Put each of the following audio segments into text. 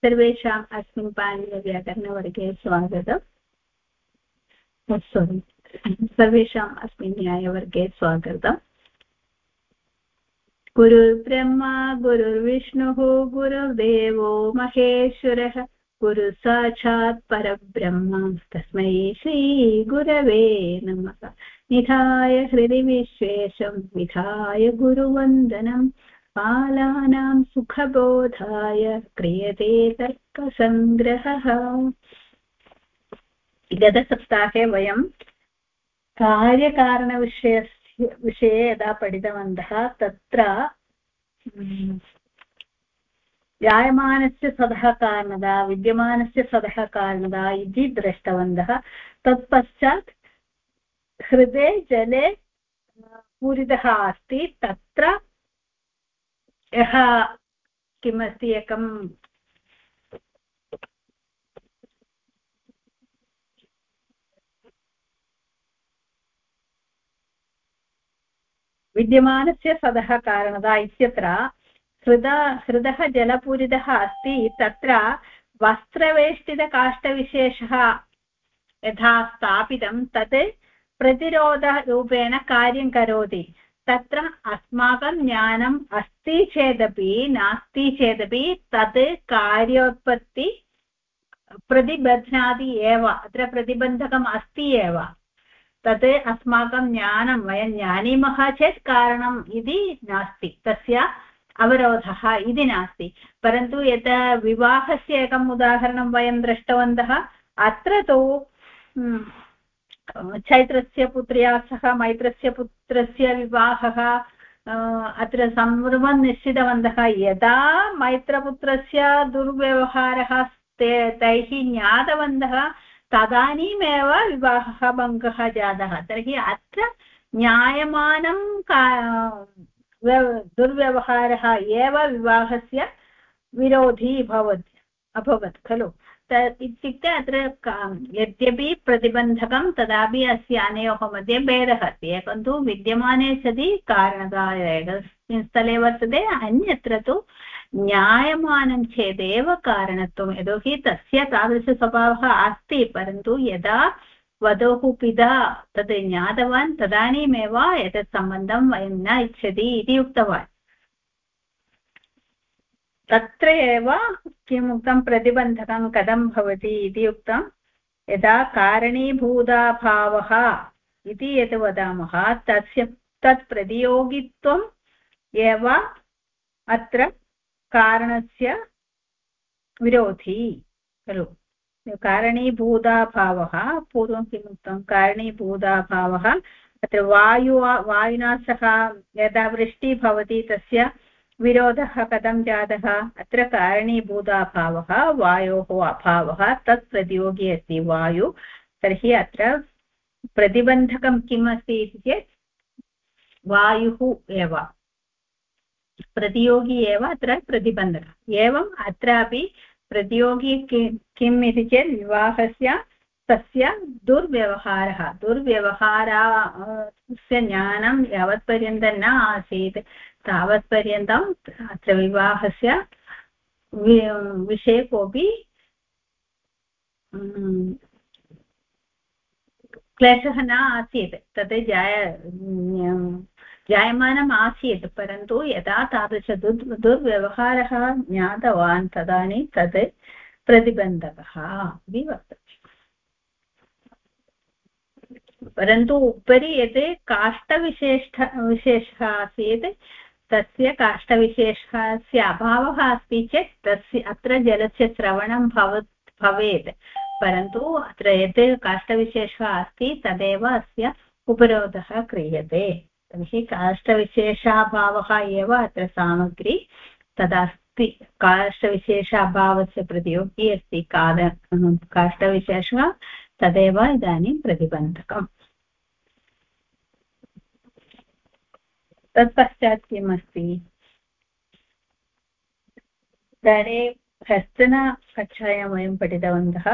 सर्वेषाम् अस्मिन् पाणिनिव्याकरणवर्गे स्वागतम्। सर्वेषाम् अस्मिन् न्यायवर्गे स्वागतम्। गुरुर्ब्रह्मा गुरुर्विष्णुः गुरुर्देवो महेश्वरः गुरुसाक्षात् परब्रह्म तस्मै श्रीगुरवे नमः। निधाय हृदि विश्वेशं विधाय गुरुवन्दनं बालानां सुखबोधाय क्रियते तर्कसङ्ग्रहः। गतसप्ताहे वयं विषये यदा पठितवन्तः तत्र जायमानस्य सदः कारणता विद्यमानस्य सदः कारणता इति दृष्टवन्तः। तत्पश्चात् हृदे जले पूरितः अस्ति, तत्र यः किमस्ति एकं विद्यमानस्य सदः कारणता इत्यत्र हृदः जलपूरितः अस्ति, तत्र वस्त्रवेष्टितकाष्ठविशेषः यथा स्थापितं तत् प्रतिरोधरूपेण कार्यं करोति। तत्र अस्माकं ज्ञानम् अस्ति चेदपि नास्ति चेदपि तत् कार्योत्पत्ति प्रतिबध्नाति एव, अत्र प्रतिबन्धकम् अस्ति एव। तत् अस्माकं ज्ञानं वयं जानीमः चेत् कारणम् इति नास्ति, तस्य अवरोधः इति नास्ति। परन्तु यदा विवाहस्य एकम् उदाहरणं वयं दृष्टवन्तः, अत्र तु चैत्रस्य पुत्र्या सह मैत्रस्य पुत्रस्य विवाहः अत्र सर्वं निश्चितवन्तः। यदा मैत्रपुत्रस्य दुर्व्यवहारः तैः ज्ञातवन्तः तदानीमेव विवाहः भङ्गः जातः। तर्हि अत्र न्यायमानं दुर्व्यवहारः एव विवाहस्य विरोधी अभवत् खलु। इत्युक्ते अत्र यद्यपि प्रतिबन्धकं तदापि अस्य अनयोः मध्ये भेदः अस्ति। एकं तु विद्यमाने सति कारणता एकस्मिन् स्थले वर्तते, अन्यत्र तु ज्ञायमानं चेदेव कारणत्वं, यतोहि तस्य तादृशस्वभावः अस्ति। परन्तु यदा वधोः पिता तद् ज्ञातवान् तदानीमेव एतत् सम्बन्धं वयं न इच्छति इति उक्तवान्। तत्र एव किम् उक्तं, प्रतिबन्धकं कथं भवति इति उक्तं। यदा कारणीभूताभावः इति यद् वदामः तत् प्रतियोगित्वम् एव अत्र कारणस्य विरोधी खलु। कारणीभूताभावः, पूर्वं किम् उक्तं, कारणीभूताभावः अत्र वायुना सह यदा वृष्टिः भवति तस्य विरोधः कथं जातः, अत्र कारणीभूताभावः वायोः अभावः, तत् प्रतियोगी अस्ति वायु। तर्हि अत्र प्रतिबन्धकं किम् अस्ति इति चेत् वायुः एव, प्रतियोगी एव अत्र प्रतिबन्धकम्। एवम् अत्रापि प्रतियोगी किम् इति चेत् विवाहस्य तस्य दुर्व्यवहारस्य ज्ञानं यावत्पर्यन्तं न आसीत् तावत्पर्यन्तम् अत्र विवाहस्य विषये कोऽपि क्लेशः न आसीत्। तद् जायमानम् आसीत्, परन्तु यदा तादृश दुर्व्यवहारः ज्ञातवान् तदानीं तद् प्रतिबन्धकः इति वर्तते। परन्तु उपरि यत् काष्ठविशेषः आसीत् तस्य काष्ठविशेषस्य अभावः अस्ति चेत् तस्य अत्र जलस्य स्रवणं भवेत्। परन्तु अत्र यत् काष्ठविशेषः अस्ति तदेव अस्य उपरोधः क्रियते। तर्हि काष्ठविशेषाभावः एव अत्र सामग्री तदस्ति। काष्ठविशेषाभावस्य प्रतियोगी अस्ति काष्ठविशेषः, तदेव इदानीं प्रतिबन्धकम्। तत्पश्चात् किम् अस्ति, इदानीं ह्यस्तनकक्षायां वयं पठितवन्तः।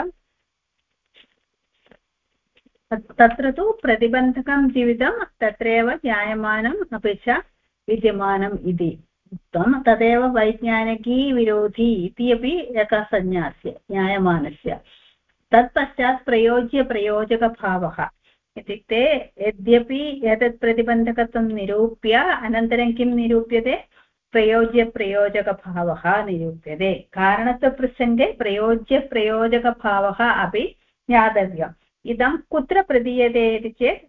तत्र तु प्रतिबन्धकं द्विविधं, तत्रैव ज्ञायमानम् अपि च विद्यमानम् इति। उक्तं तदेव वैज्ञानिकी विरोधी इति अपि एका संज्ञा अस्य ज्ञायमानस्य। तत्पश्चात् प्रयोज्यप्रयोजकभावः इत्युक्ते यद्यपि एतत् प्रतिबन्धकत्वं निरूप्य अनन्तरं किं निरूप्यते प्रयोज्यप्रयोजकभावः निरूप्यते। कारणत्वप्रसङ्गे प्रयोज्यप्रयोजकभावः अपि ज्ञातव्यम्। इदं कुत्र प्रदीयते इति चेत्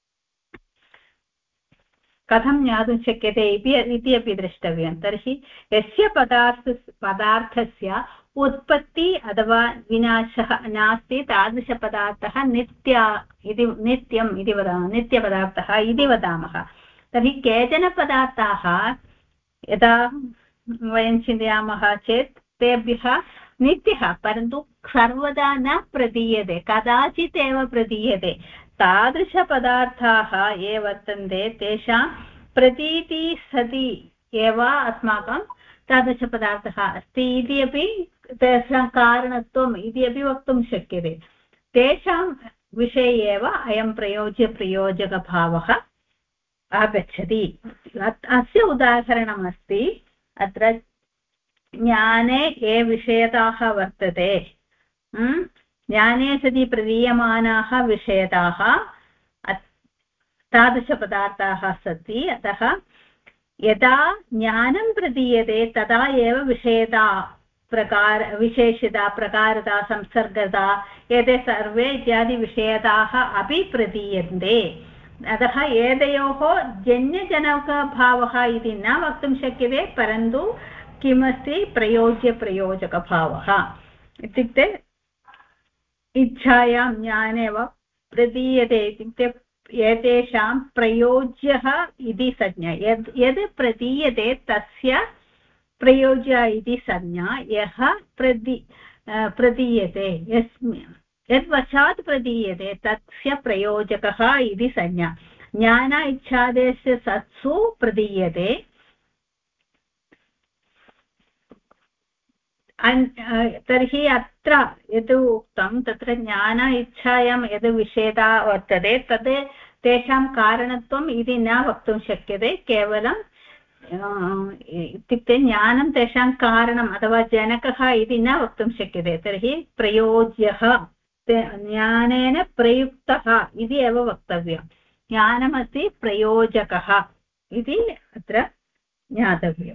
कथं ज्ञातुं शक्यते इति अपि द्रष्टव्यं। तर्हि यस्य पदार्थस्य उत्पत्ति अथवा विनाशः नास्ति तादृशपदार्थः नित्यम् इति नित्यपदार्थः इति वदामः। तर्हि केचन पदार्थाः यदा वयं चिन्तयामः चेत् तेभ्यः नित्यः परन्तु सर्वदा न प्रदीयते, कदाचित् एव प्रदीयते। तादृशपदार्थाः ये वर्तन्ते तेषां प्रतीति सति एव अस्माकं तादृशपदार्थः अस्ति इति अपि तेषां कारणत्वम् इति अपि वक्तुं शक्यते। तेषां विषये एव अयं प्रयोज्यप्रयोजकभावः आगच्छति। अस्य उदाहरणमस्ति अत्र ज्ञाने ये विषयताः वर्तते, ज्ञाने सति प्रदीयमानाः विषयताः तादृशपदार्थाः सन्ति। अतः यदा ज्ञानं प्रदीयते तदा एव विषयता विशेषता प्रकारता संसर्गता एते सर्वे इत्यादि विषयताः अपि प्रदीयन्ते। अतः एतयोः जन्यजनकभावः इति न वक्तुं शक्यते, परन्तु किमस्ति प्रयोज्यप्रयोजकभावः इत्युक्ते इच्छायां ज्ञाने वा प्रदीयते इत्युक्ते एतेषां प्रयोज्यः इति संज्ञा यद् प्रदीयते तस्य प्रयोज्य इति संज्ञा यः प्रदीयते यद्वशात् प्रदीयते तस्य प्रयोजकः इति संज्ञा। ज्ञान इच्छादेशस्य सत्सु प्रदीयते तर्हि अत्र यद् उक्तं तत्र ज्ञान इच्छायां यद् विषयता वर्तते तद् तेषां कारणत्वम् इति न वक्तुं शक्यते। केवलं इत्युक्ते ज्ञानं तेषां कारणम् अथवा जनकः इति न वक्तुं शक्यते। तर्हि प्रयोज्यः ज्ञानेन प्रयुक्तः इति एव वक्तव्यम्। ज्ञानमस्ति प्रयोजकः इति अत्र ज्ञातव्यम्,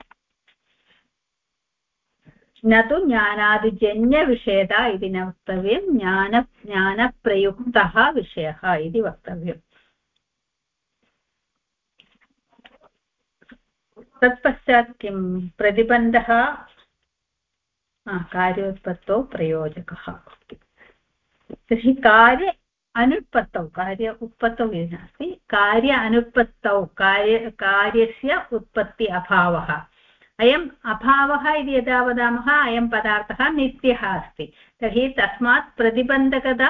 न तु ज्ञानादिजन्यविषयता इति न वक्तव्यं, ज्ञानप्रयुक्तः विषयः इति वक्तव्यम्। तत्पश्चात् किं प्रतिबन्धः कार्योत्पत्तौ प्रयोजकः। तर्हि कार्य अनुत्पत्तौ कार्य उत्पत्तौ इति नास्ति, कार्य अनुत्पत्तौ कार्यस्य उत्पत्ति अभावः। अयम् अभावः इति यदा वदामः अयं पदार्थः नित्यः अस्ति। तर्हि तस्मात् प्रतिबन्धकता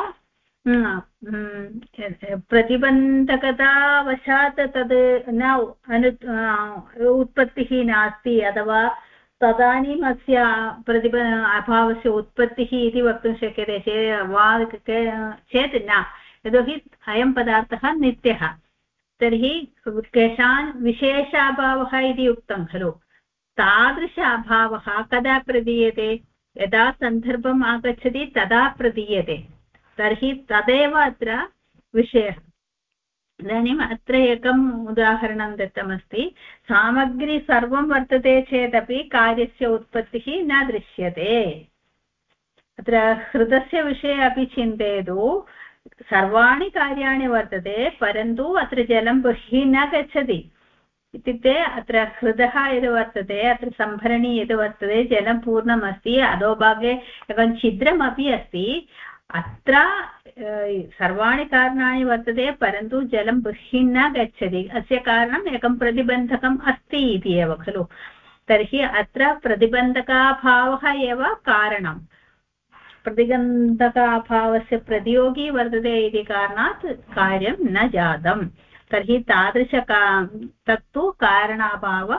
प्रतिबन्धकतावशात् तद् न उत्पत्तिः नास्ति अथवा तदानीम् अस्य अभावस्य उत्पत्तिः इति वक्तुं शक्यते चेत् न, यतोहि अयं पदार्थः नित्यः। तर्हि केषान् विशेष अभावः इति उक्तं खलु, तादृश अभावः कदा प्रदीयते, यदा सन्दर्भम् आगच्छति तदा प्रदीयते। तर्हि तदेव अत्र विषयः। इदानीम् अत्र एकम् उदाहरणं दत्तमस्ति, सामग्री सर्वं वर्तते चेदपि कार्यस्य उत्पत्तिः न दृश्यते। अत्र हृदस्य विषये अपि चिन्तयतु, सर्वाणि कार्याणि वर्तते परन्तु अत्र जलं बहिः न गच्छति। इत्युक्ते अत्र हृदः यद् वर्तते, अत्र सम्भरणी यद् वर्तते, जलं पूर्णमस्ति, अधोभागे एकं छिद्रमपि अस्ति। अत्र सर्वाणि कारणानि वर्तते परन्तु जलं बहिः न गच्छति। अस्य कारणम् एकं प्रतिबन्धकम् अस्ति इति एव खलु। तर्हि अत्र प्रतिबन्धकाभावः एव कारणम्। प्रतिबन्धकाभावस्य प्रतियोगी वर्तते इति कारणात् कार्यं न जातम्। तर्हि तत्तु कारणाभाव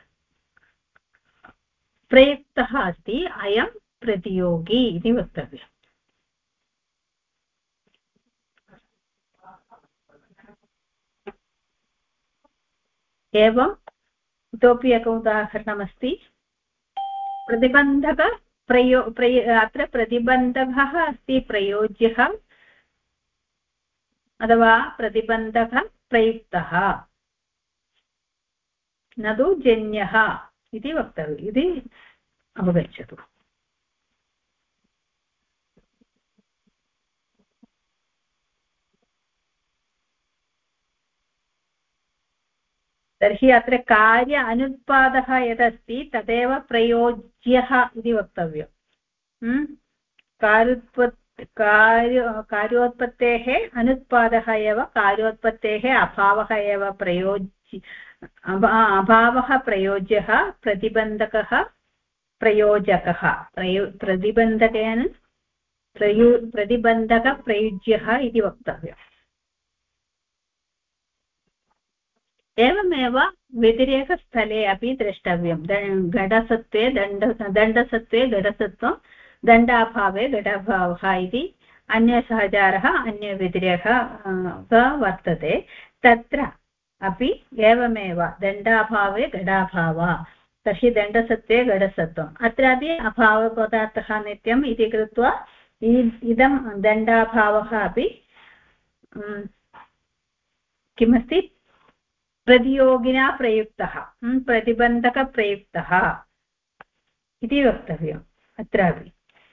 प्रयुक्तः अस्ति, अयं प्रतियोगी इति वक्तव्यम्। एवं इतोपि एकम् उदाहरणमस्ति प्रतिबन्धक अत्र प्रतिबन्धकः अस्ति प्रयोज्यः अथवा प्रतिबन्धकः प्रयुक्तः न तु जन्यः इति वक्तव्यम् इति अवगच्छतु। तर्हि अत्र कार्य अनुत्पादः यदस्ति तदेव प्रयोज्यः इति वक्तव्यम्। कार्योत्पत्तेः अनुत्पादः एव कार्योत्पत्तेः अभावः एव अभावः प्रयोज्यः प्रतिबन्धकः प्रयोजकः प्रतिबन्धकेन प्रतिबन्धकप्रयुज्यः इति वक्तव्यम्। एवमेव व्यतिरेकस्थले अपि द्रष्टव्यं घटसत्त्वे दण्डसत्त्वे घटसत्त्वं दण्डाभावे घटाभावः इति अन्यसहचारः अन्यव्यतिरेकः वर्तते। तत्र अपि एवमेव दण्डाभावे घटाभावः तर्हि दण्डसत्त्वे घटसत्त्वम् अत्रापि अभावपदार्थः नित्यम् इति कृत्वा इदं दण्डाभावः अपि किमस्ति प्रतियोगिना प्रयुक्तः प्रतिबन्धकप्रयुक्तः इति वक्तव्यम् अत्रापि।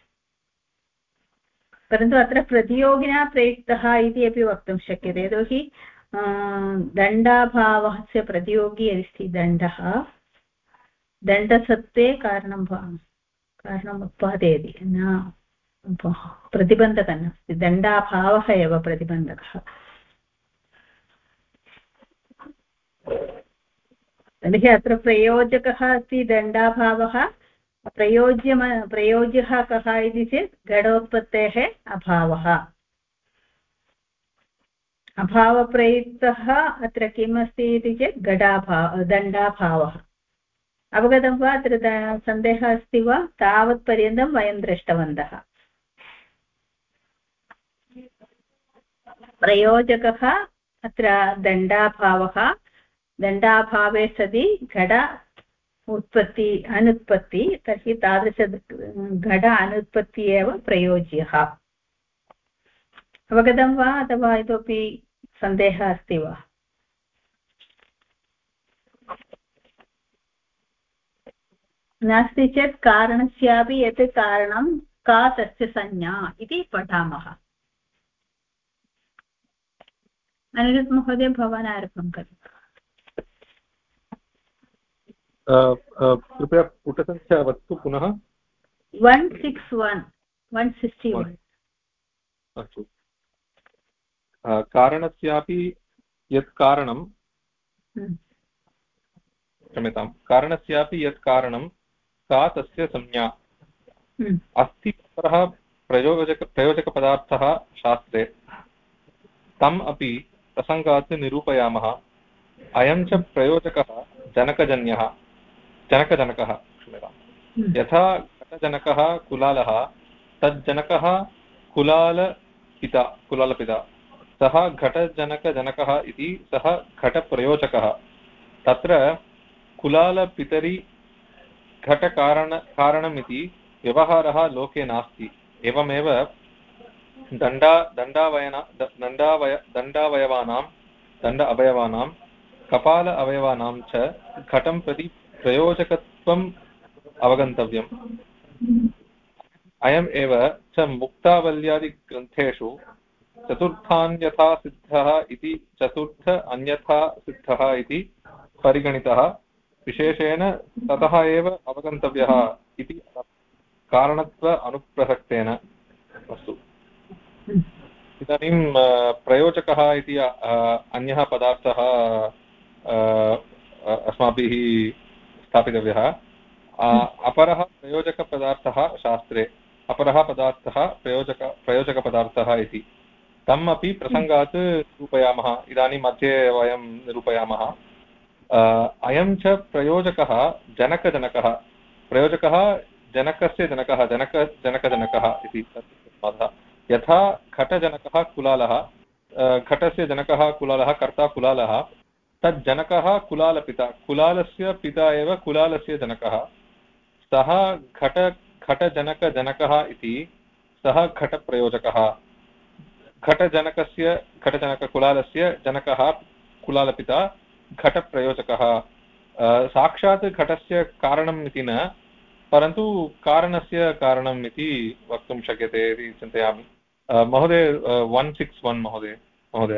परन्तु अत्र प्रतियोगिना प्रयुक्तः इति अपि वक्तुं शक्यते यतोहि दण्डाभावस्य प्रतियोगी अस्ति दण्डः दण्डसत्त्वे कारणम् उत्पादयति न प्रतिबन्धकः नास्ति दण्डाभावः एव प्रतिबन्धकः। तर्हि अत्र प्रयोजकः अस्ति दण्डाभावः प्रयोज्यः कः इति चेत् घटोत्पत्तेः अभावः अभावप्रयुक्तः अत्र किम् अस्ति इति चेत् दण्डाभावः। अवगतं वा? अत्र सन्देहः अस्ति वा? तावत्पर्यन्तं वयं दृष्टवन्तः। प्रयोजकः अत्र दण्डाभावः दण्डाभावे सति घट उत्पत्ति अनुत्पत्ति तर्हि तादृश घट अनुत्पत्ति एव प्रयोज्यः। अवगतं वा अथवा इतोपि सन्देहः अस्ति वा? नास्ति चेत् कारणस्यापि यत् कारणं का तस्य संज्ञा इति पठामः। अनिरुद्ध महोदय भवान् आरम्भं करोतु। कृपया पुटसङ्ख्या वदतु पुनः। 161 अस्तु। कारणस्यापि यत् कारणं क्षम्यतां कारणस्यापि यत् कारणं का तस्य संज्ञा अस्ति परः प्रयोजकपदार्थः शास्त्रे तम् अपि प्रसङ्गात् निरूपयामः। अयं च प्रयोजकः जनकजनकः क्षम्यताम् यथा घटजनकः कुलालः तज्जनकः कुलालपिता सः घटजनकजनकः इति सः घटप्रयोजकः। तत्र कुलालपितरि घटकारणमिति व्यवहारः लोके नास्ति। एवमेव दण्ड अवयवानां कपाल अवयवानां च घटं प्रति प्रयोजकत्वम् अवगन्तव्यम्। अयम् एव च मुक्तावल्यादिग्रन्थेषु चतुर्थान्यथा सिद्धः इति चतुर्थ अन्यथा सिद्धः इति परिगणितः विशेषेण ततः एव अवगन्तव्यः इति कारणत्व अनुप्रसक्तेन। अस्तु इदानीं प्रयोजकः इति अन्यः पदार्थः अस्माभिः स्थापितव्यः। अपरः प्रयोजकपदार्थः शास्त्रे अपरः पदार्थः प्रयोजकपदार्थः इति तम् अपि प्रसङ्गात् निरूपयामः। इदानीं मध्ये वयं निरूपयामः। अयं च प्रयोजकः जनकजनकः प्रयोजकः जनकस्य जनकजनकः इति यथा घटजनकः कुलालः घटस्य जनकः कुलालः कर्ता कुलालः तज्जनकः कुलालपिता कुलालस्य पिता एव कुलालस्य जनकः सः घटजनकजनकः इति सः घटप्रयोजकः घटजनककुलालस्य जनकः कुलालपिता घटप्रयोजकः साक्षात् घटस्य कारणम् इति न परन्तु कारणस्य कारणम् इति वक्तुं शक्यते इति चिन्तयामि महोदय 161 महोदय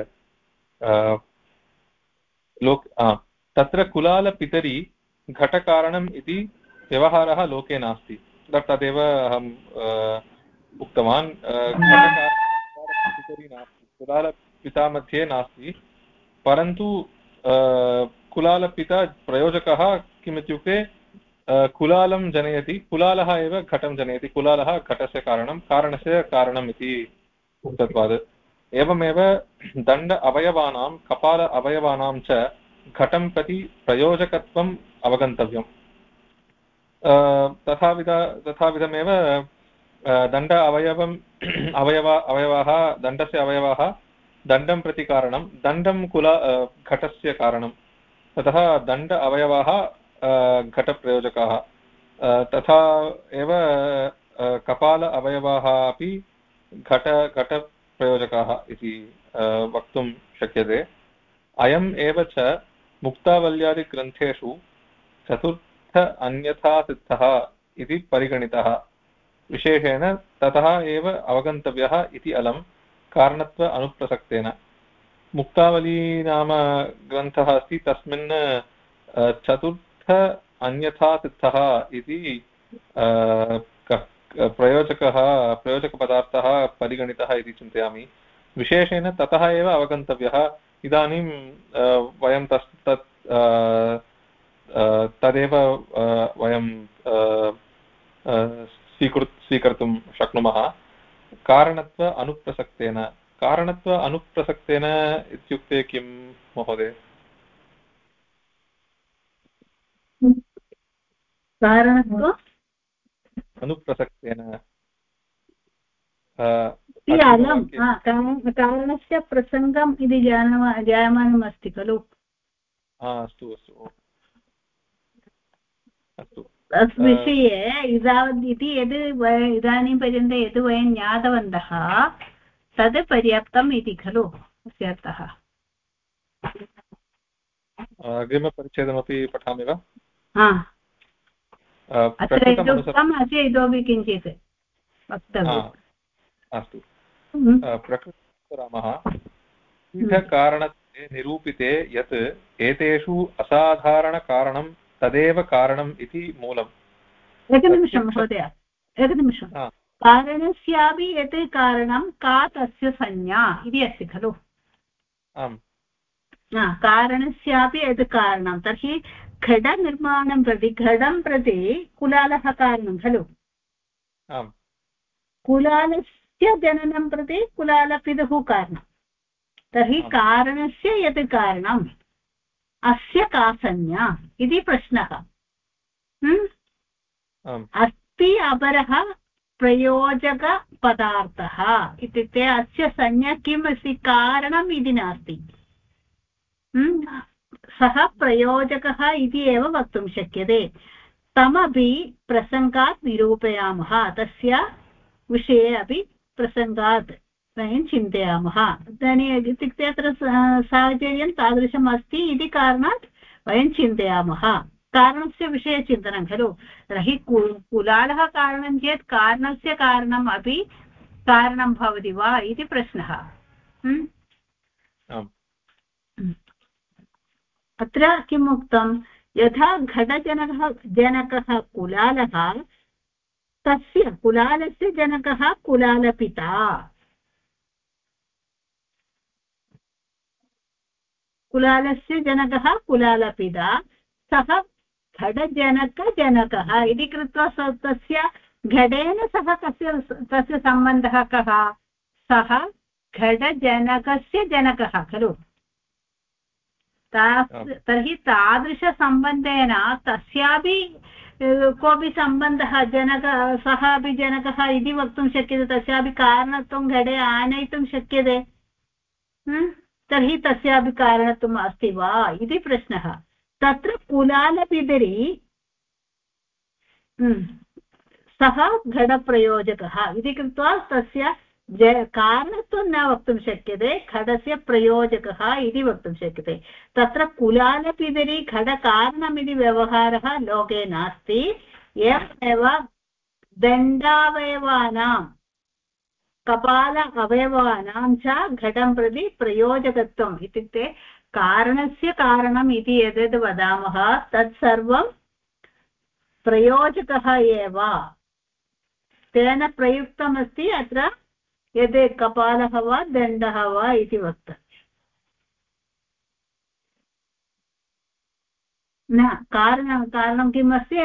तत्र कुलालपितरि घटकारणम् इति व्यवहारः लोके नास्ति तदेव अहम् उक्तवान् घटकारणपितरि नास्ति कुलालपिता मध्ये नास्ति परन्तु कुलालपिता प्रयोजकः किमित्युक्ते कुलालं जनयति कुलालः एव घटं जनयति कुलालः घटस्य कारणस्य कारणम् इति उक्तत्वात् एवमेव दण्ड अवयवानां कपाल अवयवानां च घटं प्रति प्रयोजकत्वम् अवगन्तव्यम् तथाविधमेव दण्ड अवयवाः दण्डस्य अवयवाः दण्डं प्रति कारणं दण्डं घटस्य कारणं ततः दण्ड अवयवाः घटप्रयोजकाः तथा एव कपाल अवयवाः अपि घटप्रयोजकाः इति वक्तुं शक्यते अयम् एव च मुक्तावल्यादिग्रन्थेषु चतुर्थ अन्यथा सिद्धः इति परिगणितः विशेषेण ततः एव अवगन्तव्यः इति अलं कारणत्व अनुप्रसक्तेन मुक्तावली नाम ग्रन्थः अस्ति तस्मिन् चतुर्थ अन्यथा सिद्धः इति प्रयोजकपदार्थः परिगणितः इति चिन्तयामि विशेषेण ततः एव अवगन्तव्यः इदानीं वयं तदेव वयं स्वीकर्तुं शक्नुमः कारणत्व अनुप्रसक्तेन इत्युक्ते किं महोदय कारणत्व अनुप्रसक्तेन कारणस्य प्रसङ्गम् इति जायमानम् अस्ति खलु अस्तु तद्विषये इति यद् इदानीं पर्यन्तं यद् वयं ज्ञातवन्तः तद् पर्याप्तम् इति खलु अस्य अर्थः अग्रिमपरिच्छेदमपि पठामि वा अत्र यदुक्तम् अस्य इतोपि किञ्चित् वक्तव्यम् अस्तु प्रकृतिरामः पीठकारणत्वे निरूपिते यत् एतेषु असाधारणकारणं तदेव कारणम् इति मूलम् एकनिमिषं महोदय एकनिमिषं कारणस्यापि यत् कारणं का तस्य संज्ञा इति अस्ति खलु आम् कारणस्यापि यत् कारणं तर्हि घटनिर्माणं प्रति घटं प्रति कुलालः कारणं खलु आम् कुलालस्य जननं प्रति कुलालपितुः कारणं तर्हि कारणस्य यत् कारणम् अस्य का संज्ञा इति प्रश्नः अस्ति अपरः प्रयोजकपदार्थः इत्युक्ते अस्य संज्ञा किम् अस्ति कारणम् इति नास्ति सः प्रयोजकः इति एव वक्तुं शक्यते तमपि प्रसङ्गात् निरूपयामः तस्य विषये अपि प्रसङ्गात् वयं चिन्तयामः इदानीम् इत्युक्ते अत्र साहचर्यं तादृशम् अस्ति इति कारणात् वयं चिन्तयामः कारणस्य विषये चिन्तनं खलु तर्हि कुलालः कारणं चेत् कारणस्य कारणम् अपि कारणं भवति वा इति प्रश्नः अत्र किम् उक्तं यथा घटजनकः कुलालः तस्य कुलालस्य जनकः कुलालपिता कुलालस्य जनकः कुलालपिता सः घटजनकजनकः इति कृत्वा तस्य घटेन सह तस्य सम्बन्धः कः सः घटजनकस्य जनकः खलु तर्हि तादृशसम्बन्धेन तस्यापि कोऽपि सम्बन्धः सः अपि जनकः इति वक्तुं शक्यते तस्यापि कारणत्वं घटे आनयितुं शक्यते तर्हि तस्यापि कारणत्वम् अस्ति वा इति प्रश्नः। तत्र कुलालपिदरी सः घटप्रयोजकः इति कृत्वा तस्य कारणत्वं न वक्तुं शक्यते, घटस्य प्रयोजकः इति वक्तुं शक्यते। तत्र कुलालपिदरी घटकारणमिति व्यवहारः लोके नास्ति। एवमेव दण्डावयवानां कपाल अवयवानां च घटं प्रति प्रयोजकत्वम् इत्युक्ते कारणस्य कारणम् इति यद् वदामः तत्सर्वं प्रयोजकः एव, तेन प्रयुक्तमस्ति अत्र यद् कपालः वा दण्डः वा इति वक्तव्यम्। न कारणं किम् अस्ति?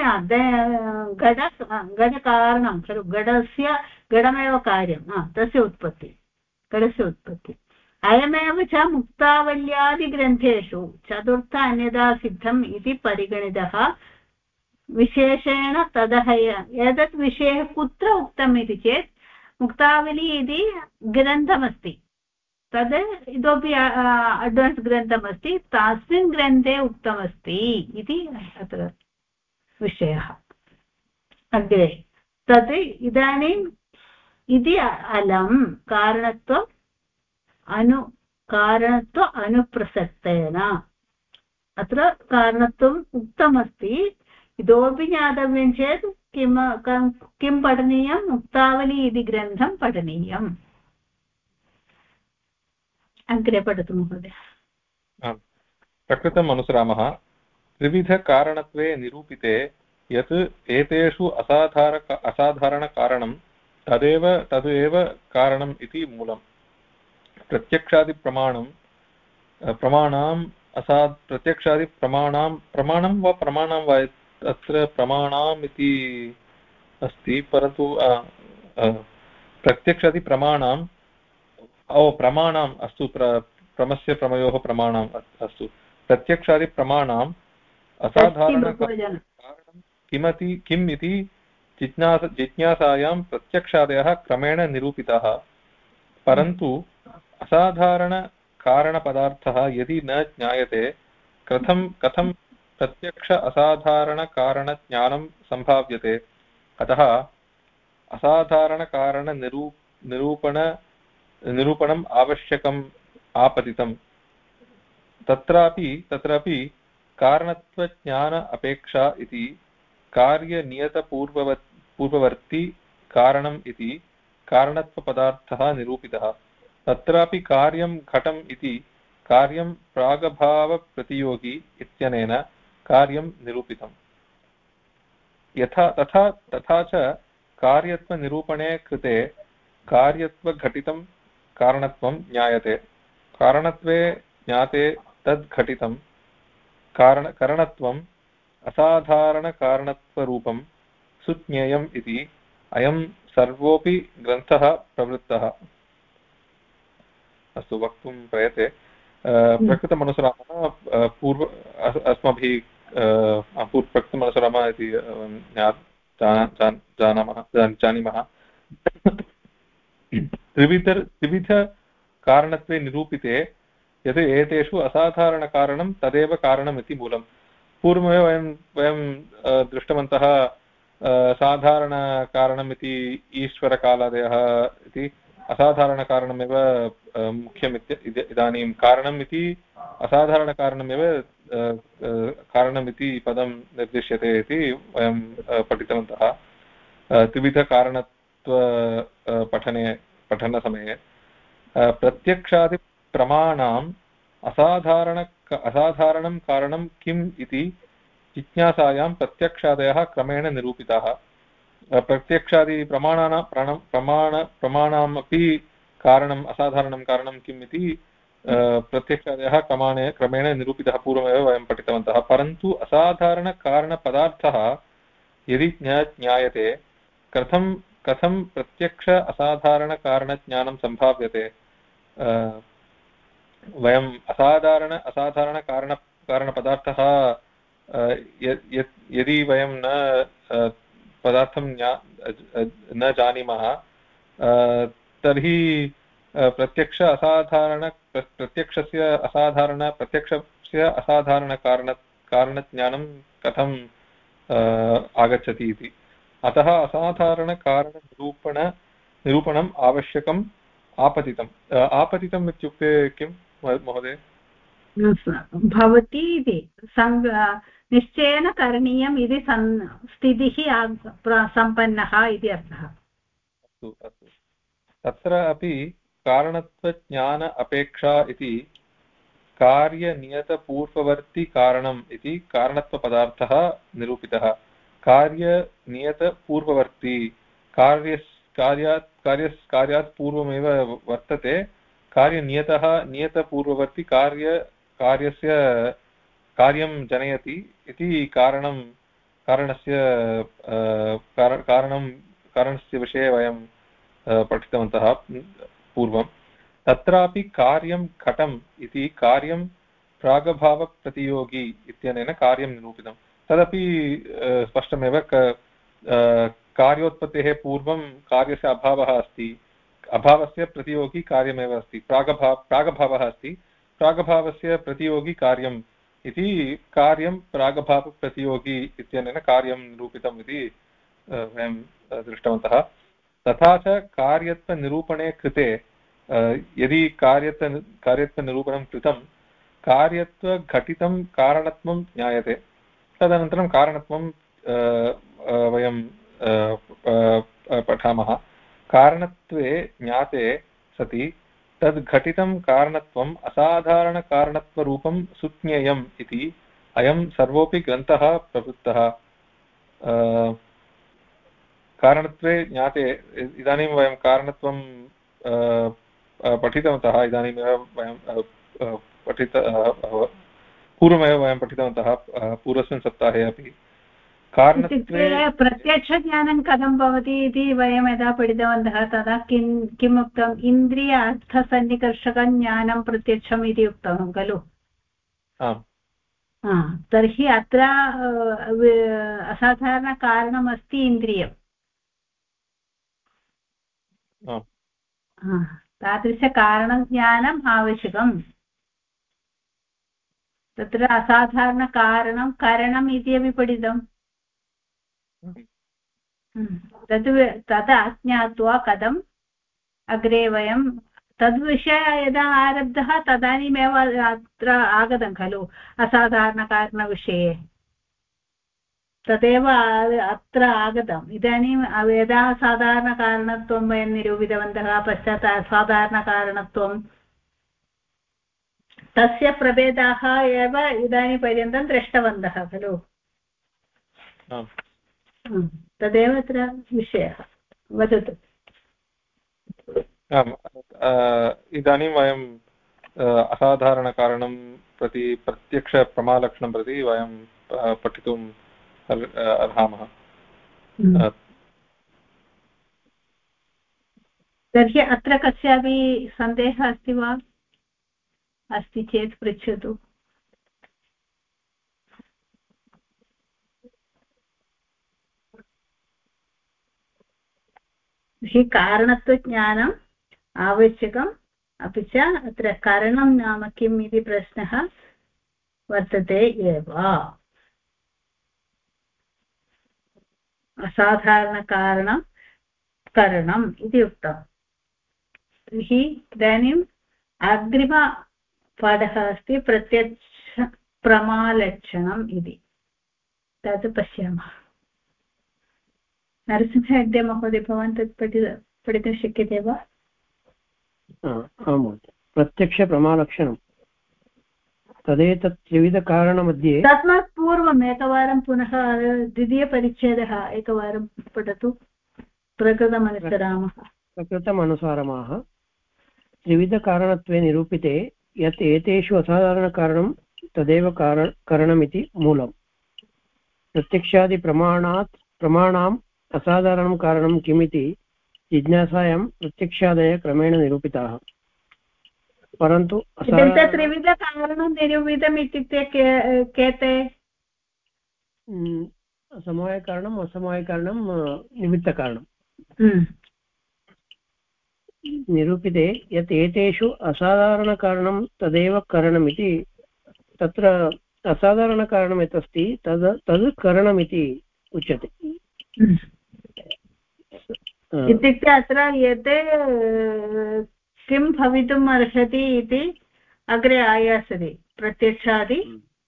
घटकारणं खलु, घटमेव कार्यं, तस्य उत्पत्ति, घटस्य उत्पत्ति। अयमेव च मुक्तावल्यादिग्रन्थेषु चतुर्थ अन्यथा सिद्धम् इति परिगणितः विशेषेण तदः। एतत् विषयः कुत्र उक्तम् इति चेत् मुक्तावली इति ग्रन्थमस्ति, तद् इतोपि अड्वान्स् ग्रन्थमस्ति, तस्मिन् ग्रन्थे उक्तमस्ति इति अत्र विषयः। अग्रे तत् इदानीम् इति अलं कारणत्व अनुप्रसक्तेन, अत्र कारणत्वम् उक्तमस्ति। इतोपि ज्ञातव्यं चेत् किं पठनीयं? मुक्तावली इति ग्रन्थं पठनीयम्। अग्रे पठतु महोदय। प्रकृतम् अनुसरामः। त्रिविधकारणत्वे निरूपिते यत् एतेषु असाधारणकारणं तदेव कारणम् इति मूलम्। प्रत्यक्षादिप्रमाणं प्रमाणं वा अत्र प्रमाणाम् इति अस्ति, परन्तु प्रत्यक्षादिप्रमाणाम् प्रमाणाम् अस्तु, प्रमस्य प्रमयोः प्रमाणाम् अस्तु। प्रत्यक्षादिप्रमाणाम् असाधारणकारणं किम् इति जिज्ञासायां प्रत्यक्षादयः क्रमेण निरूपिताः, परन्तु असाधारणकारणपदार्थः यदि न ज्ञायते कथं प्रत्यक्ष असाधारणकारणज्ञानं सम्भाव्यते। अतः निरूपणम् आवश्यकम् आपतितम्। तत्रापि कारणत्वज्ञान अपेक्षा इति कार्यनियतपूर्ववर्ती कारणम् इति कारणत्वपदार्थः निरूपितः। तत्रापि कार्यं घटम् इति कार्यं प्रागभावप्रतियोगी इत्यनेन कार्यं निरूपितम्। तथा च कार्यत्वनिरूपणे कृते कार्यत्वघटितं कारणत्वं ज्ञायते। कारणत्वे ज्ञाते तद्घटितं करणत्वम् असाधारणकारणत्वरूपं सुज्ञेयम् इति अयं सर्वोऽपि ग्रन्थः प्रवृत्तः। अस्तु, वक्तुं प्रयते। प्रकृतमनुसरामः अस्माभिः प्रकृतमनुसरामः इति जानीमः। त्रिविधकारणत्वे निरूपिते यत् एतेषु असाधारणकारणं तदेव कारणम् इति मूलम्। पूर्वमेव वयं दृष्टवन्तः साधारणकारणम् इति ईश्वरकालादयः इति, असाधारणकारणमेव मुख्यम् इदानीं कारणम् इति असाधारणकारणमेव कारणमिति पदं निर्दिश्यते इति वयं पठितवन्तः त्रिविधकारणत्व पठनसमये। प्रत्यक्षादिप्रमाणाम् असाधारणं कारणं किम् इति जिज्ञासायां प्रत्यक्षादयः क्रमेण निरूपिताः। प्रमाणामपि कारणम् असाधारणं कारणं किम् इति प्रत्यक्षादयः क्रमेण निरूपितः पूर्वमेव वयं पठितवन्तः। परन्तु असाधारणकारणपदार्थः यदि न ज्ञायते कथं प्रत्यक्ष असाधारणकारणज्ञानं सम्भाव्यते। वयम् असाधारणकारणपदार्थः यदि वयं न पदार्थं न जानीमः तर्हि प्रत्यक्ष प्रत्यक्षस्य असाधारणकारणज्ञानं कथं आगच्छति इति। अतः असाधारणकारणनिरूपणम् आवश्यकम् आपतितम्। आपतितम् इत्युक्ते किं महोदय? भवति इति निश्चयेन करणीयम् इति स्थितिः सम्पन्नः इति अर्थः। अस्तु अस्तु। तत्र अपि कारणत्वज्ञान अपेक्षा इति कार्यनियतपूर्ववर्ति कारणम् इति कारणत्वपदार्थः निरूपितः। कार्यनियतपूर्ववर्ति कार्यात् पूर्वमेव वर्तते। कार्यनियतः नियतपूर्ववर्ति कार्यस्य कार्यं जनयति इति कारणस्य विषये वयं पठितवन्तः पूर्वं। तत्रापि कार्यं घटम् इति कार्यं प्रागभावप्रतियोगी इत्यनेन कार्यं निरूपितं। तदपि स्पष्टमेव कार्योत्पत्तेः पूर्वं कार्यस्य अभावः अस्ति, अभावस्य प्रतियोगी कार्यमेव अस्ति। प्रागभावः अस्ति, प्रागभावस्य प्रतियोगी कार्यम् इति कार्यं प्रागभावप्रतियोगी इत्यनेन कार्यं निरूपितम् इति वयं दृष्टवन्तः। तथा च कार्यत्वनिरूपणे कृते यदि कार्यत्वनिरूपणं कृतं कार्यत्वघटितं कारणत्वं ज्ञायते। तदनन्तरं कारणत्वं वयं पठामः। कारणत्वे ज्ञाते सति तद्घटितं कारणत्वम् असाधारणकारणत्वरूपं सुज्ञेयम् इति अयं सर्वोऽपि ग्रन्थः प्रवृत्तः। कारणत्वे ज्ञाते, इदानीं वयं कारणत्वं पठितवन्तः। इदानीमेव वयं पूर्वमेव वयं पठितवन्तः पूर्वस्मिन् सप्ताहे अपि। इत्युक्ते प्रत्यक्षज्ञानं कथं भवति इति वयं यदा पठितवन्तः तदा किम् उक्तम्? इन्द्रिय अर्थसन्निकर्षकज्ञानं प्रत्यक्षम् इति उक्तं खलु। तर्हि अत्र असाधारणकारणमस्ति इन्द्रियम्। तादृशकारणज्ञानम् आवश्यकम्। तत्र असाधारणकारणं करणम् इति अपि पठितम्। तद् ज्ञात्वा कथम् अग्रे वयं तद्विषयः यदा आरब्धः तदानीमेव अत्र आगतं खलु असाधारणकारणविषये। तदेव अत्र आगतम्। इदानीं यदा साधारणकारणत्वं वयं निरूपितवन्तः, पश्चात् असाधारणकारणत्वं, तस्य प्रभेदाः एव इदानीं पर्यन्तं दृष्टवन्तः खलु। तदेव अत्र विषयः। वदतु। इदानीं वयं असाधारणकारणं प्रति प्रत्यक्षप्रमालक्षणं प्रति वयं पठितुम् अर्हामः। तर्हि अत्र कस्यापि सन्देहः अस्ति वा? अस्ति चेत् पृच्छतु। हि कारणत्वज्ञानम् आवश्यकम्, अपि च अत्र कारणं नाम किम् इति प्रश्नः वर्तते एव। असाधारणकारणम् इति उक्तम्। तर्हि इदानीम् अग्रिमपाठः अस्ति प्रत्यक्षप्रमालक्षणम् इति। तत् पश्यामः। नरसिंहहेग्डे महोदय, भवान् तत् पठितुं शक्यते वा? आम्, प्रत्यक्षप्रमालक्षणं तदेतत् त्रिविधकारणमध्ये। तस्मात् पूर्वम् एकवारं पुनः द्वितीयपरिच्छेदः एकवारं पठतु। प्रकृतमनुसारामः त्रिविधकारणत्वे निरूपिते यत् एतेषु असाधारणकारणं तदेव कारणमिति मूलम्। प्रमाणाम् असाधारणं कारणं किमिति जिज्ञासायां प्रत्यक्षादय क्रमेण निरूपिताः। परन्तु त्रिविधकारणं निरूपितम् इत्युक्ते केते? समवायकारणम्, असमवायकारणं, निमित्तकारणं। निरूपिते यत् एतेषु असाधारणकारणं तदेव कारणमिति तत्र असाधारणकारणं यत् अस्ति तद् कारणमिति उच्यते। इत्युक्ते अत्र एते किं भवितुम् अर्हति इति अग्रे आयास्यति प्रत्यक्षादि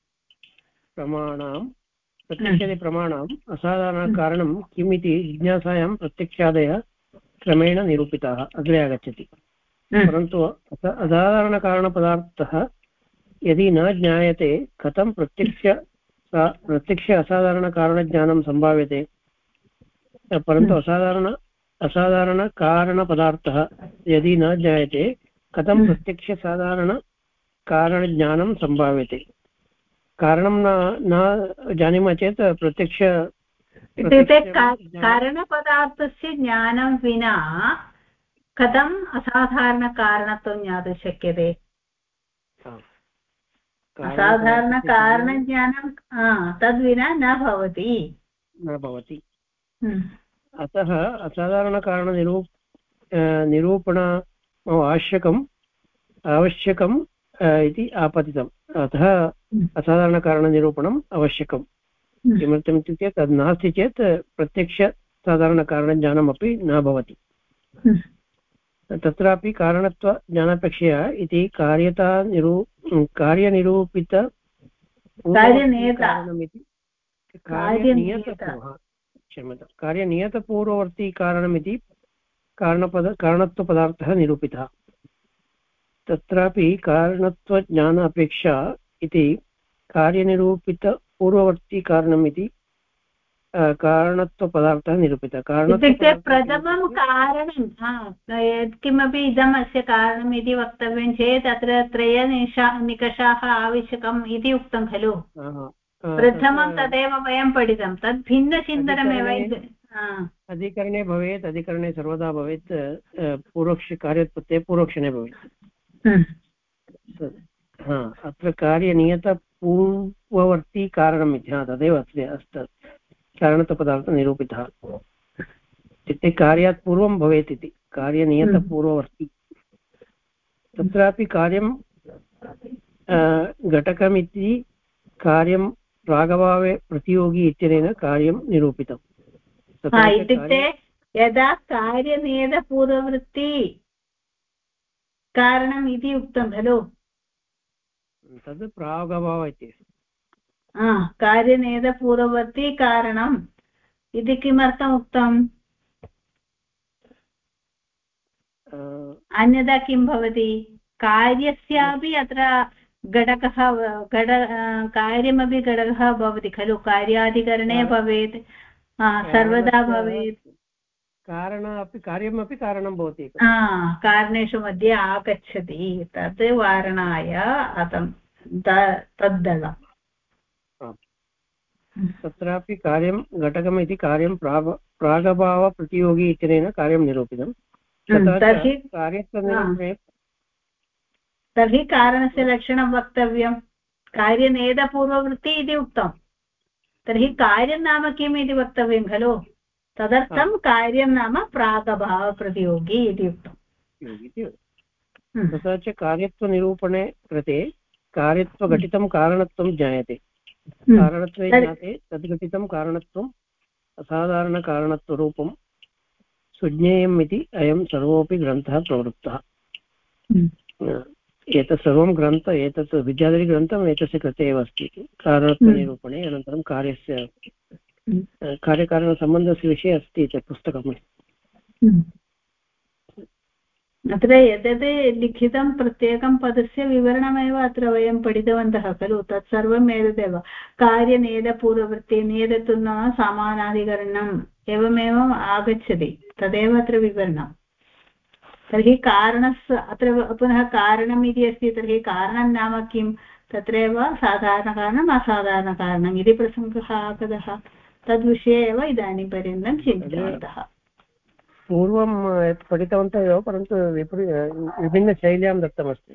प्रमाणाम् असाधारणकारणं किम् इति जिज्ञासायां प्रत्यक्षादयः क्रमेण निरूपिताः अग्रे आगच्छति। परन्तु असाधारणकारणपदार्थः यदि न ज्ञायते कथं प्रत्यक्ष असाधारणकारणज्ञानं सम्भाव्यते। परन्तु असाधारणकारणपदार्थः यदि न ज्ञायते कथं प्रत्यक्षसाधारणकारणज्ञानं सम्भाव्यते। कारणं न जानीमः चेत् इत्युक्ते कारणपदार्थस्य ज्ञानं विना कथम् असाधारणकारणत्वं ज्ञातुं शक्यते। असाधारणकारणज्ञानं तद्विना न भवति। अतः असाधारणकारणनिरूपणम् आवश्यकम् इति आपतितम्। अतः असाधारणकारणनिरूपणम् आवश्यकम्। किमर्थम् इत्युक्ते तद् नास्ति चेत् प्रत्यक्षसाधारणकारणज्ञानमपि न भवति। तत्रापि कारणत्वज्ञानापेक्षया इति कार्यनियतपूर्ववर्ती कारणमिति कारणत्वपदार्थः निरूपितः। तत्रापि कारणत्वज्ञान अपेक्षा इति कार्यनिरूपितपूर्ववर्ती कारणमिति कारणत्वपदार्थः निरूपितः। इत्युक्ते प्रथमं कारणं यत्किमपि इदम् अस्य कारणम् इति वक्तव्यं चेत् अत्र निकषाः आवश्यकम् इति उक्तं खलु। प्रथमं तदेव वयं पठितं तद् भिन्नचिन्तनमेव। अधिकरणे भवेत्, अधिकरणे सर्वदा भवेत्, कार्यत्पत्ते पूर्वक्षणे भवेत्। अत्र कार्यनियतपूर्ववर्ती कारणम् इति तदेव अस्ति कारणत्वपदार्थः निरूपितः। इत्युक्ते कार्यात् पूर्वं भवेत् इति कार्यनियतपूर्ववर्ती। तत्रापि कार्यं घटकमिति कार्यं प्रागभावे प्रतियोगी इत्यनेन कार्यं निरूपितम्। इत्युक्ते यदा कार्यनियतपूर्ववृत्ति कारणम् इति उक्तं खलु तद् प्रागभाव इति। कार्यनियतपूर्ववर्ती कारणम् इति किमर्थम् उक्तम्? अन्यथा किं भवति? कार्यस्यापि अत्र घटकः कार्यमपि घटकः भवति खलु। कार्याधिकरणे भवेत्, सर्वदा भवेत्। कार्यमपि कारणं भवति। कारणेषु मध्ये आगच्छति। तद् वारणाय तद्दलम्। तत्रापि कार्यं घटकमिति कार्यं प्रागभावप्रतियोगी इत्यनेन कार्यं निरूपितं। तर्हि कारणस्य लक्षणं वक्तव्यं। कार्यनेदपूर्ववृत्ति इति उक्तं, तर्हि कार्यं नाम किम् इति वक्तव्यं खलु। तदर्थं कार्यं नाम प्रागभावप्रतियोगी इति उक्तम्। तथा च कार्यत्वनिरूपणे कृते कार्यत्वघटितं कारणत्वं ज्ञायते। कारणत्वे ज्ञाते तद्घटितं कारणत्वम् असाधारणकारणत्वरूपं सुज्ञेयम् इति अयं सर्वोऽपि ग्रन्थः प्रवृत्तः। एतत् सर्वं ग्रन्थ एतत् विद्याधरीग्रन्थम् एतस्य कृते एव अस्ति। कारणत्वनिरूपणे अनन्तरं कार्यस्य कार्यकारणसम्बन्धस्य विषये अस्ति तत् पुस्तकम्। अत्र यद्यद् लिखितं प्रत्येकं पदस्य विवरणमेव अत्र वयं पठितवन्तः खलु। तत्सर्वम् एतदेव कार्यनेदपूर्ववृत्ति नेदतु न समानाधिकरणम् एवमेव आगच्छति। तदेव अत्र विवरणं। तर्हि कारणस्य अत्र पुनः कारणम् इति अस्ति। तर्हि कारणं नाम किं? तत्रैव साधारणकारणम् असाधारणकारणम् इति प्रसङ्गः आगतः। तद्विषये एव इदानीं पर्यन्तं चिन्तितवन्तः। पूर्वं पठितवन्तः एव, परन्तु विभिन्नशैल्यां दत्तमस्ति।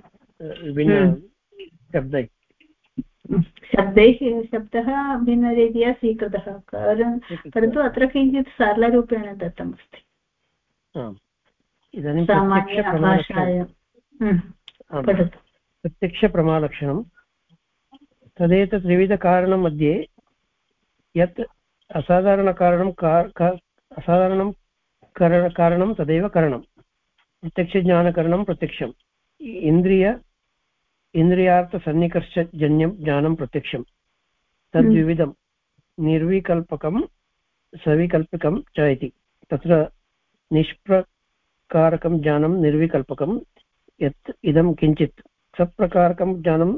शब्दः भिन्नरीत्या स्वीकृतः, परन्तु अत्र किञ्चित् सरलरूपेण दत्तमस्ति। इदानीं सामान्यभाषायां पठतु। प्रत्यक्षप्रमालक्षणं तदेतत् त्रिविधकारणं मध्ये यत् असाधारणकारणं असाधारणं कारणं तदेव करणं। प्रत्यक्षज्ञानकरणं प्रत्यक्षम् इन्द्रियार्थसन्निकर्षजन्यं ज्ञानं प्रत्यक्षं तद्विविधं निर्विकल्पकं सविकल्पकं च इति। तत्र निष्प्रकारकं ज्ञानं निर्विकल्पकं यत् इदं किञ्चित् सप्रकारकं ज्ञानं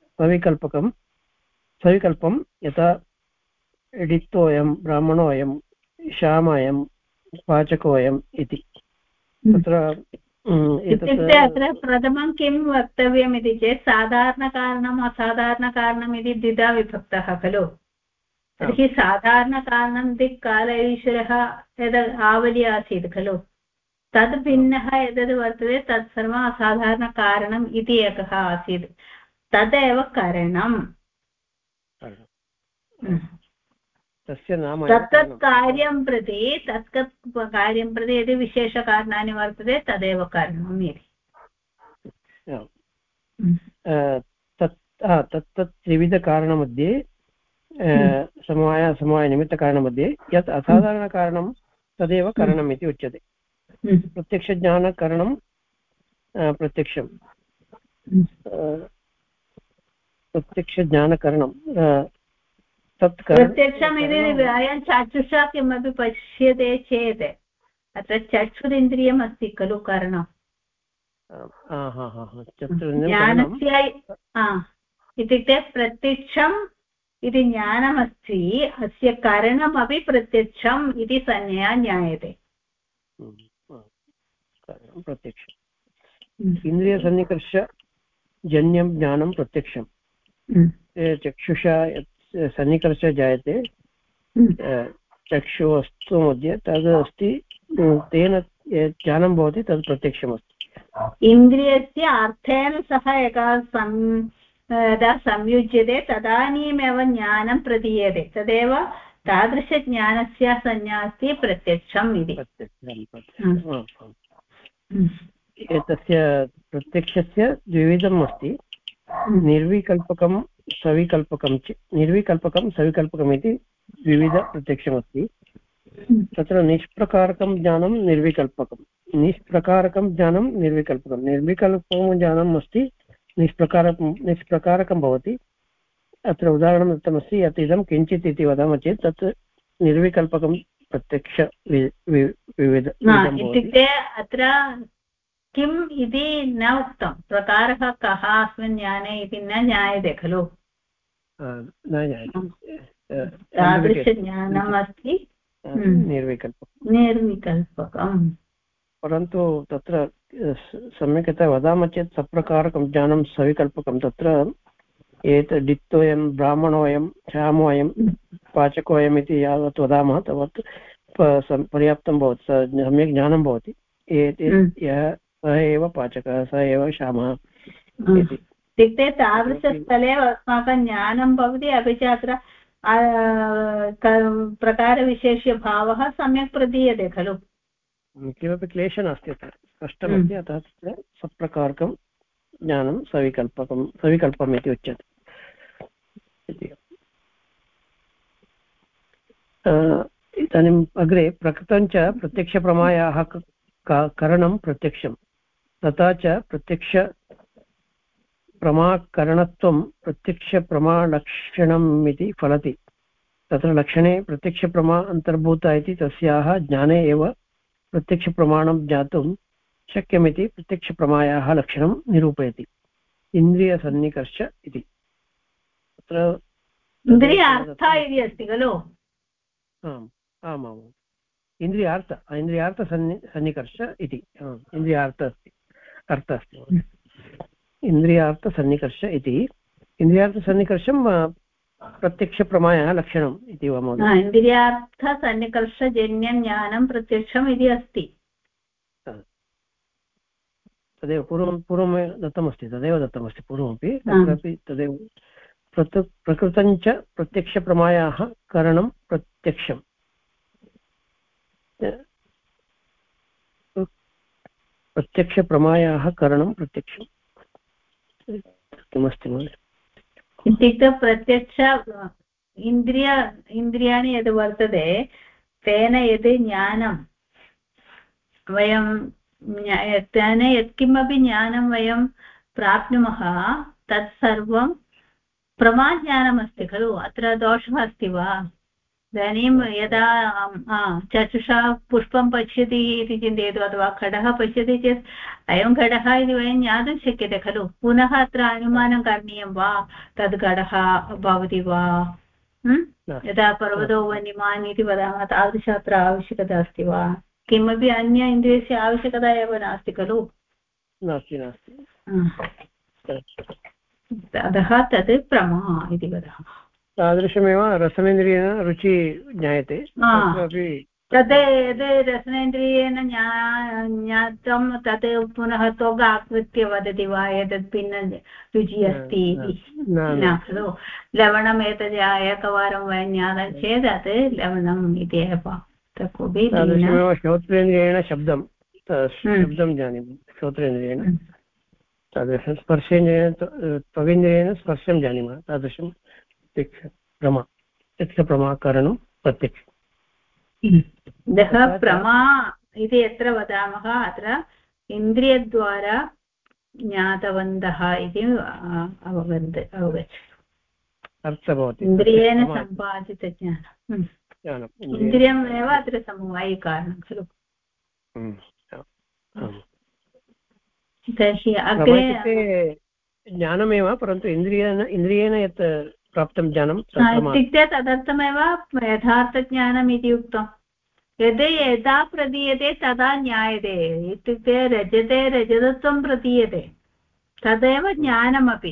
सविकल्पं यथा ऋत्वोऽयं ब्राह्मणोऽयं श्यामोऽयं पाचकोऽयम् इति। तत्र इत्युक्ते अत्र प्रथमं किं वक्तव्यम् इति चेत् साधारणकारणम् असाधारणकारणम् इति द्विधा विभक्तः खलु। तर्हि साधारणकारणं दिक्काल ईश्वरः यद् आवली आसीत् खलु, तद् भिन्नः यद् वर्तते तत् सर्वम् असाधारणकारणम् इति एकः आसीत्, तदेव करणम्। तस्य नाम तत्तत् कार्यं प्रति यदि विशेषकारणानि वर्तते तदेव कारणम् इति। तत्तत् त्रिविधकारणमध्ये समवायनिमित्तकारणमध्ये यत् असाधारणकारणं तदेव करणम् इति उच्यते। प्रत्यक्षज्ञानकरणं प्रत्यक्षं प्रत्यक्षज्ञानकरणं प्रत्यक्षम् इति वयं चाक्षुषा किमपि पश्यते चेत् अत्र चक्षुरिन्द्रियम् अस्ति खलु करणं ज्ञानस्य। इत्युक्ते प्रत्यक्षम् इति ज्ञानमस्ति, अस्य करणमपि प्रत्यक्षम् इति संज्ञया ज्ञायते। प्रत्यक्षम् इन्द्रियसन्निकर्षजन्यं ज्ञानं प्रत्यक्षं। चक्षुषा सन्निकर्ष जायते चक्षुवस्तु मध्ये तद् अस्ति, तेन ज्ञानं भवति तद् प्रत्यक्षमस्ति। इन्द्रियस्य अर्थेन सह एकः यदा संयुज्यते तदानीमेव ज्ञानं प्रतीयते, तदेव तादृशज्ञानस्य संज्ञा अस्ति प्रत्यक्षम् इति। एतस्य प्रत्यक्षस्य द्विविधम् अस्ति, निर्विकल्पकं सविकल्पकं च। निर्विकल्पकं सविकल्पकम् इति द्विविधप्रत्यक्षमस्ति। तत्र निष्प्रकारकं ज्ञानं निर्विकल्पकं, निष्प्रकारकं ज्ञानं निर्विकल्पकं। निर्विकल्पकं ज्ञानम् अस्ति, निष्प्रकारकं भवति। अत्र उदाहरणं दत्तमस्ति यत् इदं किञ्चित् इति वदामः चेत् तत् निर्विकल्पकं प्रत्यक्ष इत्युक्ते अत्र किम् इति न उक्तं, प्रकारः कः अस्मिन् ज्ञाने इति न ज्ञायते खलु। तादृशज्ञानम् अस्ति निर्विकल्पकम्। परन्तु तत्र सम्यक्तया वदामः चेत् सप्रकारकं ज्ञानं सविकल्पकं। तत्र एतत् डित्तोऽयं ब्राह्मणोऽयं श्यामोऽयं पाचकोऽयम् इति यावत् वदामः तावत् पर्याप्तं भवति, सम्यक् ज्ञानं भवति। यः स एव पाचकः, स एव श्यामः इति। इत्युक्ते तादृशस्थले अस्माकं ज्ञानं भवति, अपि च अत्र प्रकारविशेष्यभावः सम्यक् प्रतीयते खलु। किमपि क्लेशः नास्ति, अत्र कष्टमस्ति। अतः तत्र सप्रकारकं ज्ञानं सविकल्पम् इति उच्यते। इदानीम् अग्रे प्रकृतं च प्रत्यक्षप्रमायाः करणं प्रत्यक्षं, तथा च प्रत्यक्षप्रमाकरणत्वं प्रत्यक्षप्रमालक्षणम् इति फलति। तत्र लक्षणे प्रत्यक्षप्रमा अन्तर्भूता इति तस्याः ज्ञाने एव प्रत्यक्षप्रमाणं ज्ञातुं शक्यमिति प्रत्यक्षप्रमायाः लक्षणं निरूपयति। इन्द्रियसन्निकर्ष इति। तत्र इन्द्रियार्थ इति अस्ति खलु। आमाम्, इन्द्रियार्थसन्निकर्ष इति इन्द्रियार्थ अस्ति, अर्थ अस्ति। इन्द्रियार्थसन्निकर्ष इति, इन्द्रियार्थसन्निकर्षं प्रत्यक्षप्रमायाः लक्षणम् इति वा महोदय? इन्द्रियार्थसन्निकर्षजन्यं ज्ञानं प्रत्यक्षम् इति अस्ति। तदेव पूर्वमेव दत्तमस्ति, पूर्वमपि तत्रापि तदेव। प्रकृतं च प्रत्यक्षप्रमायाः करणं प्रत्यक्षम्। प्रत्यक्षप्रमायाः करणं प्रत्यक्षम् किमस्ति महोदय? इत्युक्ते प्रत्यक्ष इन्द्रियाणि यद् वर्तते तेन यद् ज्ञानं वयं तेन यत्किमपि ज्ञानं वयं प्राप्नुमः तत्सर्वं प्रमाज्ञानमस्ति खलु. अत्र दोषः अस्ति वा? इदानीं यदा चक्षुषा पुष्पं पश्यति इति चिन्तयतु अथवा घटः पश्यति चेत् अयं घटः इति वयं ज्ञातुं शक्यते खलु. पुनः अत्र अनुमानं करणीयं वा तद् घटः भवति वा? यदा पर्वतो वन्यमान् इति वदामः तादृश अत्र आवश्यकता अस्ति वा? किमपि अन्य इन्द्रियस्य आवश्यकता एव नास्ति खलु. अतः तद् प्रमा इति वदामः. तादृशमेव रसनेन्द्रियेण रुचि ज्ञायते. तद् यद् रसनेन्द्रियेण ज्ञातं तत् पुनः त्वग् आकृत्य वदति वा एतत् भिन्न रुचिः अस्ति इति न खलु. लवणम् एतत् एकवारं वयं ज्ञातं चेत् तत् लवणम् इति एव. तादृशमेव श्रोत्रेन्द्रियेण शब्दं जानीमः. श्रोत्रेन्द्रियेण तादृशं स्पर्शेन्द्रियेण त्वगिन्द्रियेण स्पर्शं जानीमः. तादृशं प्रत्यक्षप्रमाकरणं प्रत्यक्ष. यः प्रमा इति यत्र वदामः अत्र इन्द्रियद्वारा ज्ञातवन्तः इति अवगच्छतु. अर्थः भवति इन्द्रियेण सम्पादितज्ञानम्. इन्द्रियमेव अत्र समवायिकारणं खलु. तर्हि अग्रे ज्ञानमेव परन्तु इन्द्रियेण यत् प्राप्तं ज्ञानं इत्युक्ते तदर्थमेव यथार्थज्ञानम् इति उक्तं. यदा प्रतीयते तदा ज्ञायते. इत्युक्ते रजते रजतत्वं प्रतीयते तदेव ज्ञानमपि.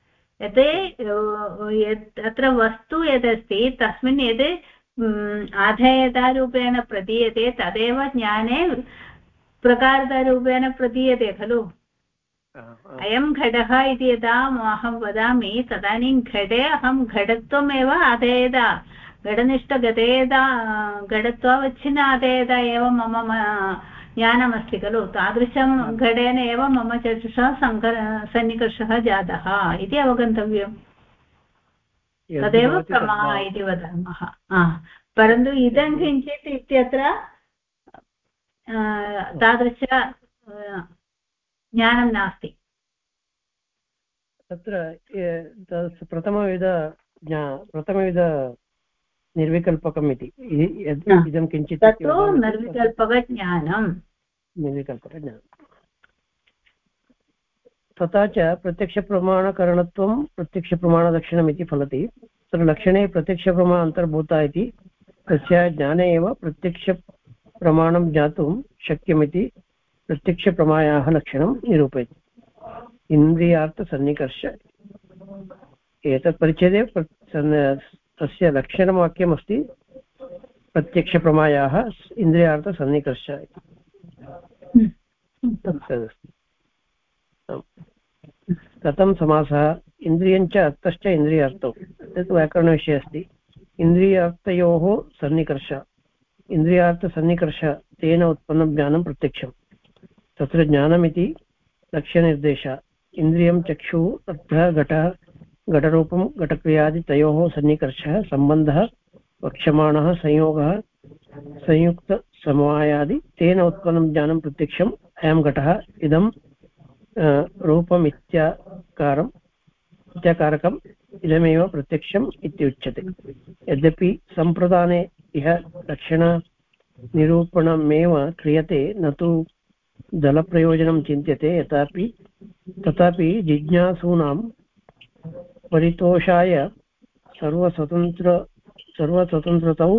यत् अत्र वस्तु यदस्ति तस्मिन् यद् आधेयतारूपेण प्रतीयते तदेव ज्ञाने प्रकारतारूपेण प्रतीयते खलु. अयं घटः इति यदा अहं वदामि तदानीं घटे अहं घटत्वमेव आधेयता घटनिष्ठगतेयता घटत्वावच्छिन्न आधेयता एव मम ज्ञानमस्ति खलु. तादृशं घटेन एव मम चक्षुषा सन्निकर्षः जातः इति अवगन्तव्यम्. तदेव प्रमा इति वदामः. परन्तु इदं किञ्चित् इत्यत्र तादृश ज्ञानं नास्ति. तत्र प्रथमविध निर्विकल्पकम् इति इदं किञ्चित् तत्तु निर्विकल्पकज्ञानं. तथा च प्रत्यक्षप्रमाणकरणत्वं प्रत्यक्षप्रमाणलक्षणम् इति फलति. तत्र लक्षणे प्रत्यक्षप्रमाण अन्तर्भूता इति तस्य ज्ञाने एव प्रत्यक्षप्रमाणं ज्ञातुं शक्यमिति प्रत्यक्षप्रमायाः लक्षणं निरूपयति. इन्द्रियार्थसन्निकर्ष एतत् परिच्छेदे तस्य लक्षणवाक्यमस्ति प्रत्यक्षप्रमायाः इन्द्रियार्थसन्निकर्ष. कथं समासः? इन्द्रियञ्च अर्थश्च इन्द्रियार्थौ. तत् व्याकरणविषये अस्ति. इन्द्रियार्थयोः सन्निकर्ष इन्द्रियार्थसन्निकर्ष तेन उत्पन्नं ज्ञानं प्रत्यक्षम्. तत्र ज्ञानमिति लक्ष्यनिर्देश. इन्द्रियं चक्षुः अर्थः घटः घटरूपं घटक्रियादितयोः सन्निकर्षः सम्बन्धः वक्ष्यमाणः संयोगः संयुक्तसमवायादि तेन उत्पन्नं ज्ञानं प्रत्यक्षम्. अयं घटः इदं रूपम् इत्याकारकम् इदमेव प्रत्यक्षम् इत्युच्यते. यद्यपि सम्प्रदाने इह लक्षणनिरूपणमेव क्रियते न तु दलप्रयोजनं चिन्त्यते. तथापि जिज्ञासूनां परितोषाय सर्वतन्त्रस्वतन्त्रौ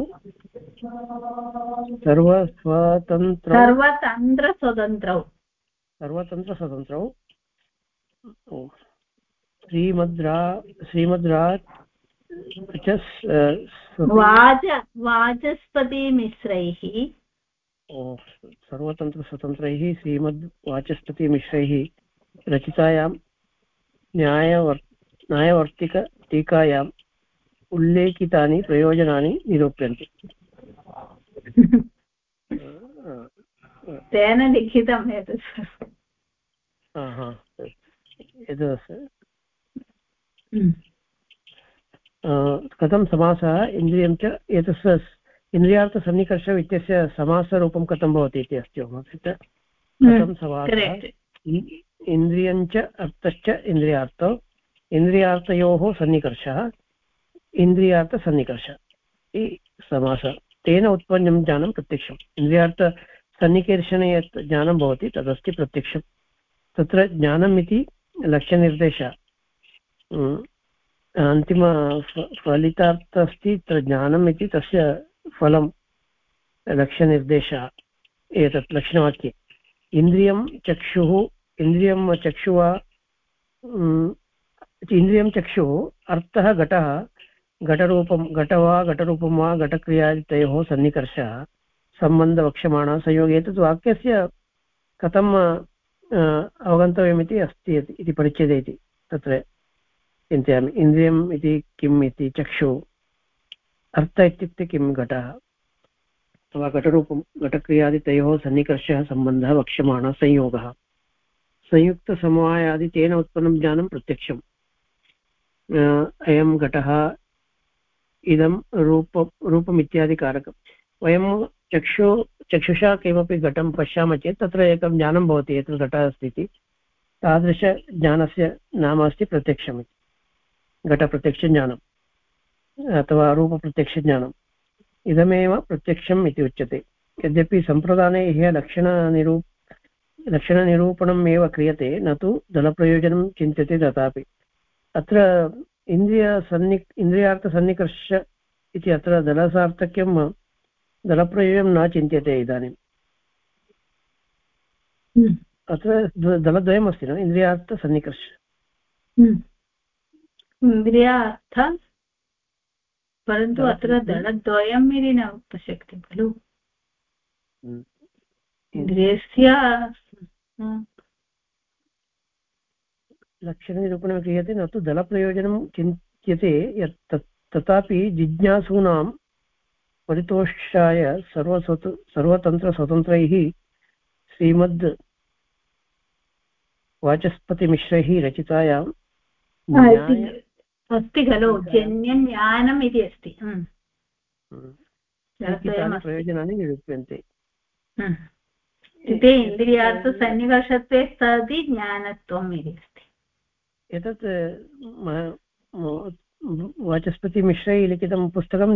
वाचस्पतिमिश्रैः सर्वतन्त्रस्वतन्त्रैः श्रीमद्वाचस्पतिमिश्रैः रचितायां न्यायवर्तिकटीकायाम् उल्लेखितानि प्रयोजनानि निरूप्यन्ते. तेन लिखितम् एतत् कथं समासः इन्द्रियं च एतस्य इन्द्रियार्थसन्निकर्षः इत्यस्य समासरूपं कथं भवति इति अस्ति कथं समासः इन्द्रियञ्च अर्थश्च इन्द्रियार्थौ इन्द्रियार्थयोः सन्निकर्षः इन्द्रियार्थसन्निकर्षः समासः तेन उत्पन्नं ज्ञानं प्रत्यक्षम् इन्द्रियार्थसन्निकर्षणे यत् ज्ञानं भवति तदस्ति प्रत्यक्षं तत्र ज्ञानम् इति लक्ष्यनिर्देशः अन्तिम फलितार्थ अस्ति तत्र ज्ञानम् इति तस्य फलं लक्ष्यनिर्देशः एतत् लक्षणवाक्ये इन्द्रियं चक्षुः इन्द्रियं चक्षुः इन्द्रियं चक्षुः अर्थः घटः घटरूपं घट वा घटरूपं वा घटक्रियादितयोः सन्निकर्षः सम्बन्धवक्ष्यमाणः संयोगे एतत् वाक्यस्य कथम् अवगन्तव्यमिति अस्ति इति परिच्छेदे इति तत्र चिन्तयामि इन्द्रियम् इति किम् इति चक्षुः अर्थ इत्युक्ते किं घटः अथवा घटरूपं घटक्रियादितयोः सन्निकर्षः सम्बन्धः वक्ष्यमाणः संयोगः संयुक्तसमवायादि तेन उत्पन्नं ज्ञानं प्रत्यक्षम् अयं घटः इदं रूपम् इत्यादिकारकं वयं चक्षुषा किमपि घटं पश्यामः चेत् तत्र एकं ज्ञानं भवति एतत् घटः अस्ति इति तादृशज्ञानस्य नाम अस्ति प्रत्यक्षम् इति घटप्रत्यक्षज्ञानम् अथवा रूपप्रत्यक्षज्ञानम् इदमेव प्रत्यक्षम् इति उच्यते यद्यपि सम्प्रदाये लक्षणनिरूपणम् एव क्रियते न तु दलप्रयोजनं चिन्त्यते तथापि अत्र इन्द्रियार्थसन्निकर्ष इति अत्र दलसार्थक्यं दलप्रयोजनं न चिन्त्यते इदानीम् अत्र दलद्वयमस्ति न इन्द्रियार्थसन्निकर्ष इन्द्रियार्थ परन्तु अत्र दलद्वयम् इति न वक्तुं शक्यते खलु इन्द्रियस्य लक्षणनिरूपणं क्रियते न तु दलप्रयोजनं चिन्त्यते यत् तथापि जिज्ञासूनां परितोषाय सर्वतन्त्रस्वतन्त्रैः श्रीमद् वाचस्पतिमिश्रैः रचितायां अस्ति खलु जन्यं ज्ञानम् इति अस्ति प्रयोजनानि निरूप्यन्ते इति इन्द्रियार्थसन्निकर्षत्वे सति ज्ञानत्वम् इति अस्ति एतत् वाचस्पतिमिश्रैः लिखितं पुस्तकं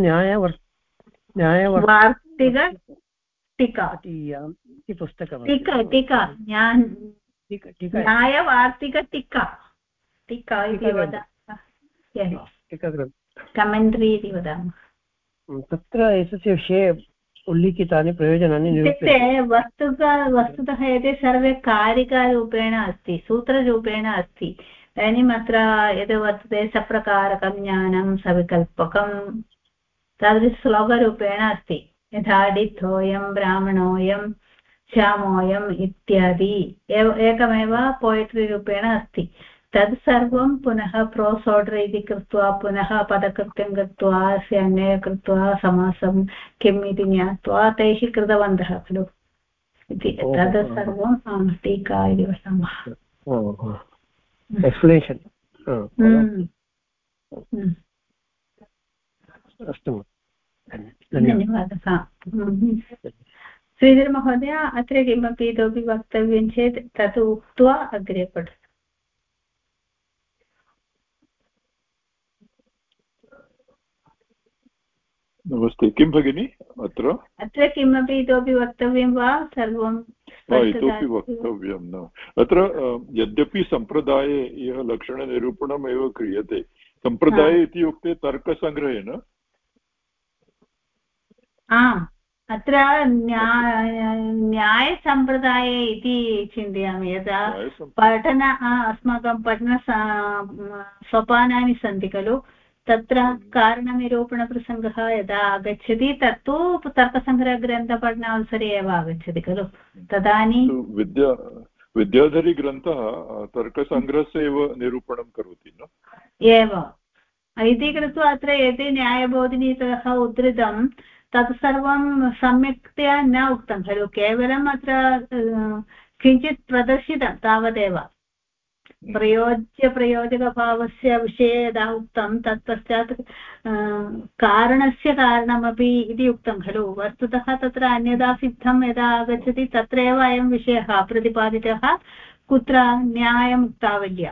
न्यायवार्तिकटीका इति पुस्तकं न्यायवार्तिकटीका टीका इति वदामः कमेण्ट्री इति वदामः तत्र एतस्य विषये उल्लिखितानि प्रयोजनानि इत्युक्ते वस्तुतः एते सर्वे कारिकारूपेण अस्ति सूत्ररूपेण अस्ति इदानीम् अत्र यद् वर्तते सप्रकारकं ज्ञानं सविकल्पकं तादृशश्लोकरूपेण अस्ति यथा डित्थोऽयं ब्राह्मणोऽयं श्यामोऽयम् इत्यादि एकमेव पोयट्री रूपेण अस्ति तत् सर्वं पुनः प्रोस् आर्डर् इति कृत्वा पुनः पदकृत्यं कृत्वा अस्य अन्वयं कृत्वा समासं किम् इति ज्ञात्वा तैः कृतवन्तः खलु इति तद् सर्वं टीका इति वदामः एक्स्प्लेनेशन् अस्तु धन्यवादः श्रीधरमहोदय अत्र किमपि इतोपि वक्तव्यं चेत् तत् उक्त्वा अग्रे पठतु नमस्ते किं भगिनि अत्र किमपि इतोपि वक्तव्यं वा सर्वं इतोपि वक्तव्यं न अत्र यद्यपि सम्प्रदाये यः लक्षणनिरूपणम् एव क्रियते सम्प्रदाये इत्युक्ते तर्कसङ्ग्रहेण अत्र न्यायसम्प्रदाये इति चिन्तयामि यदा अस्माकं पठन सोपानानि सन्ति खलु तत्र कारणनिरूपणप्रसङ्गः यदा आगच्छति तत्तु तर्कसङ्ग्रहग्रन्थपठनावसरे एव आगच्छति खलु तदानीं विद्याधरीग्रन्थः तर्कसङ्ग्रहस्य एव निरूपणं करोति न एव इति कृत्वा अत्र यदि न्यायबोधिनीतः उद्धृतं तत् सर्वं सम्यक्तया न उक्तं खलु केवलम् अत्र किञ्चित् प्रदर्शितं तावदेव। प्रयोज्यप्रयोजकभावस्य विषये यदा उक्तं तत्पश्चात् कारणस्य कारणमपि इति उक्तं खलु। वस्तुतः तत्र अन्यदा सिद्धं यदा आगच्छति तत्रैव अयं विषयः प्रतिपादितः, कुत्र न्यायमुक्तावल्या।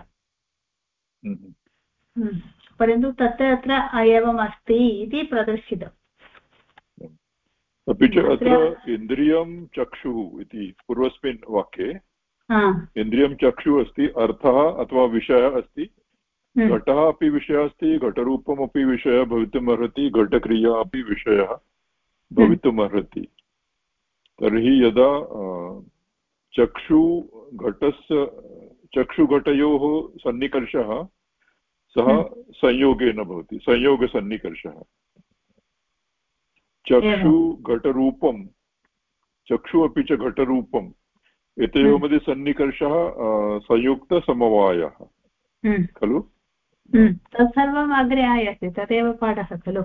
परन्तु तत्र एवम् अस्ति इति प्रदर्शितम्। अपि च अत्र इन्द्रियं चक्षुः इति पूर्वस्मिन् वाक्ये इन्द्रियं चक्षुः अस्ति, अर्थः अथवा विषयः अस्ति, घटः अपि विषयः अस्ति, घटरूपमपि विषयः भवितुमर्हति, घटक्रिया अपि विषयः भवितुमर्हति। तर्हि यदा चक्षुघटयोः सन्निकर्षः सः संयोगेन भवति, संयोगसन्निकर्षः। चक्षुघटरूपं, चक्षु अपि च घटरूपम् एतयोः मध्ये सन्निकर्षः संयुक्तसमवायः खलु। तत्सर्वम् अग्रे आयाति, तदेव पाठः खलु।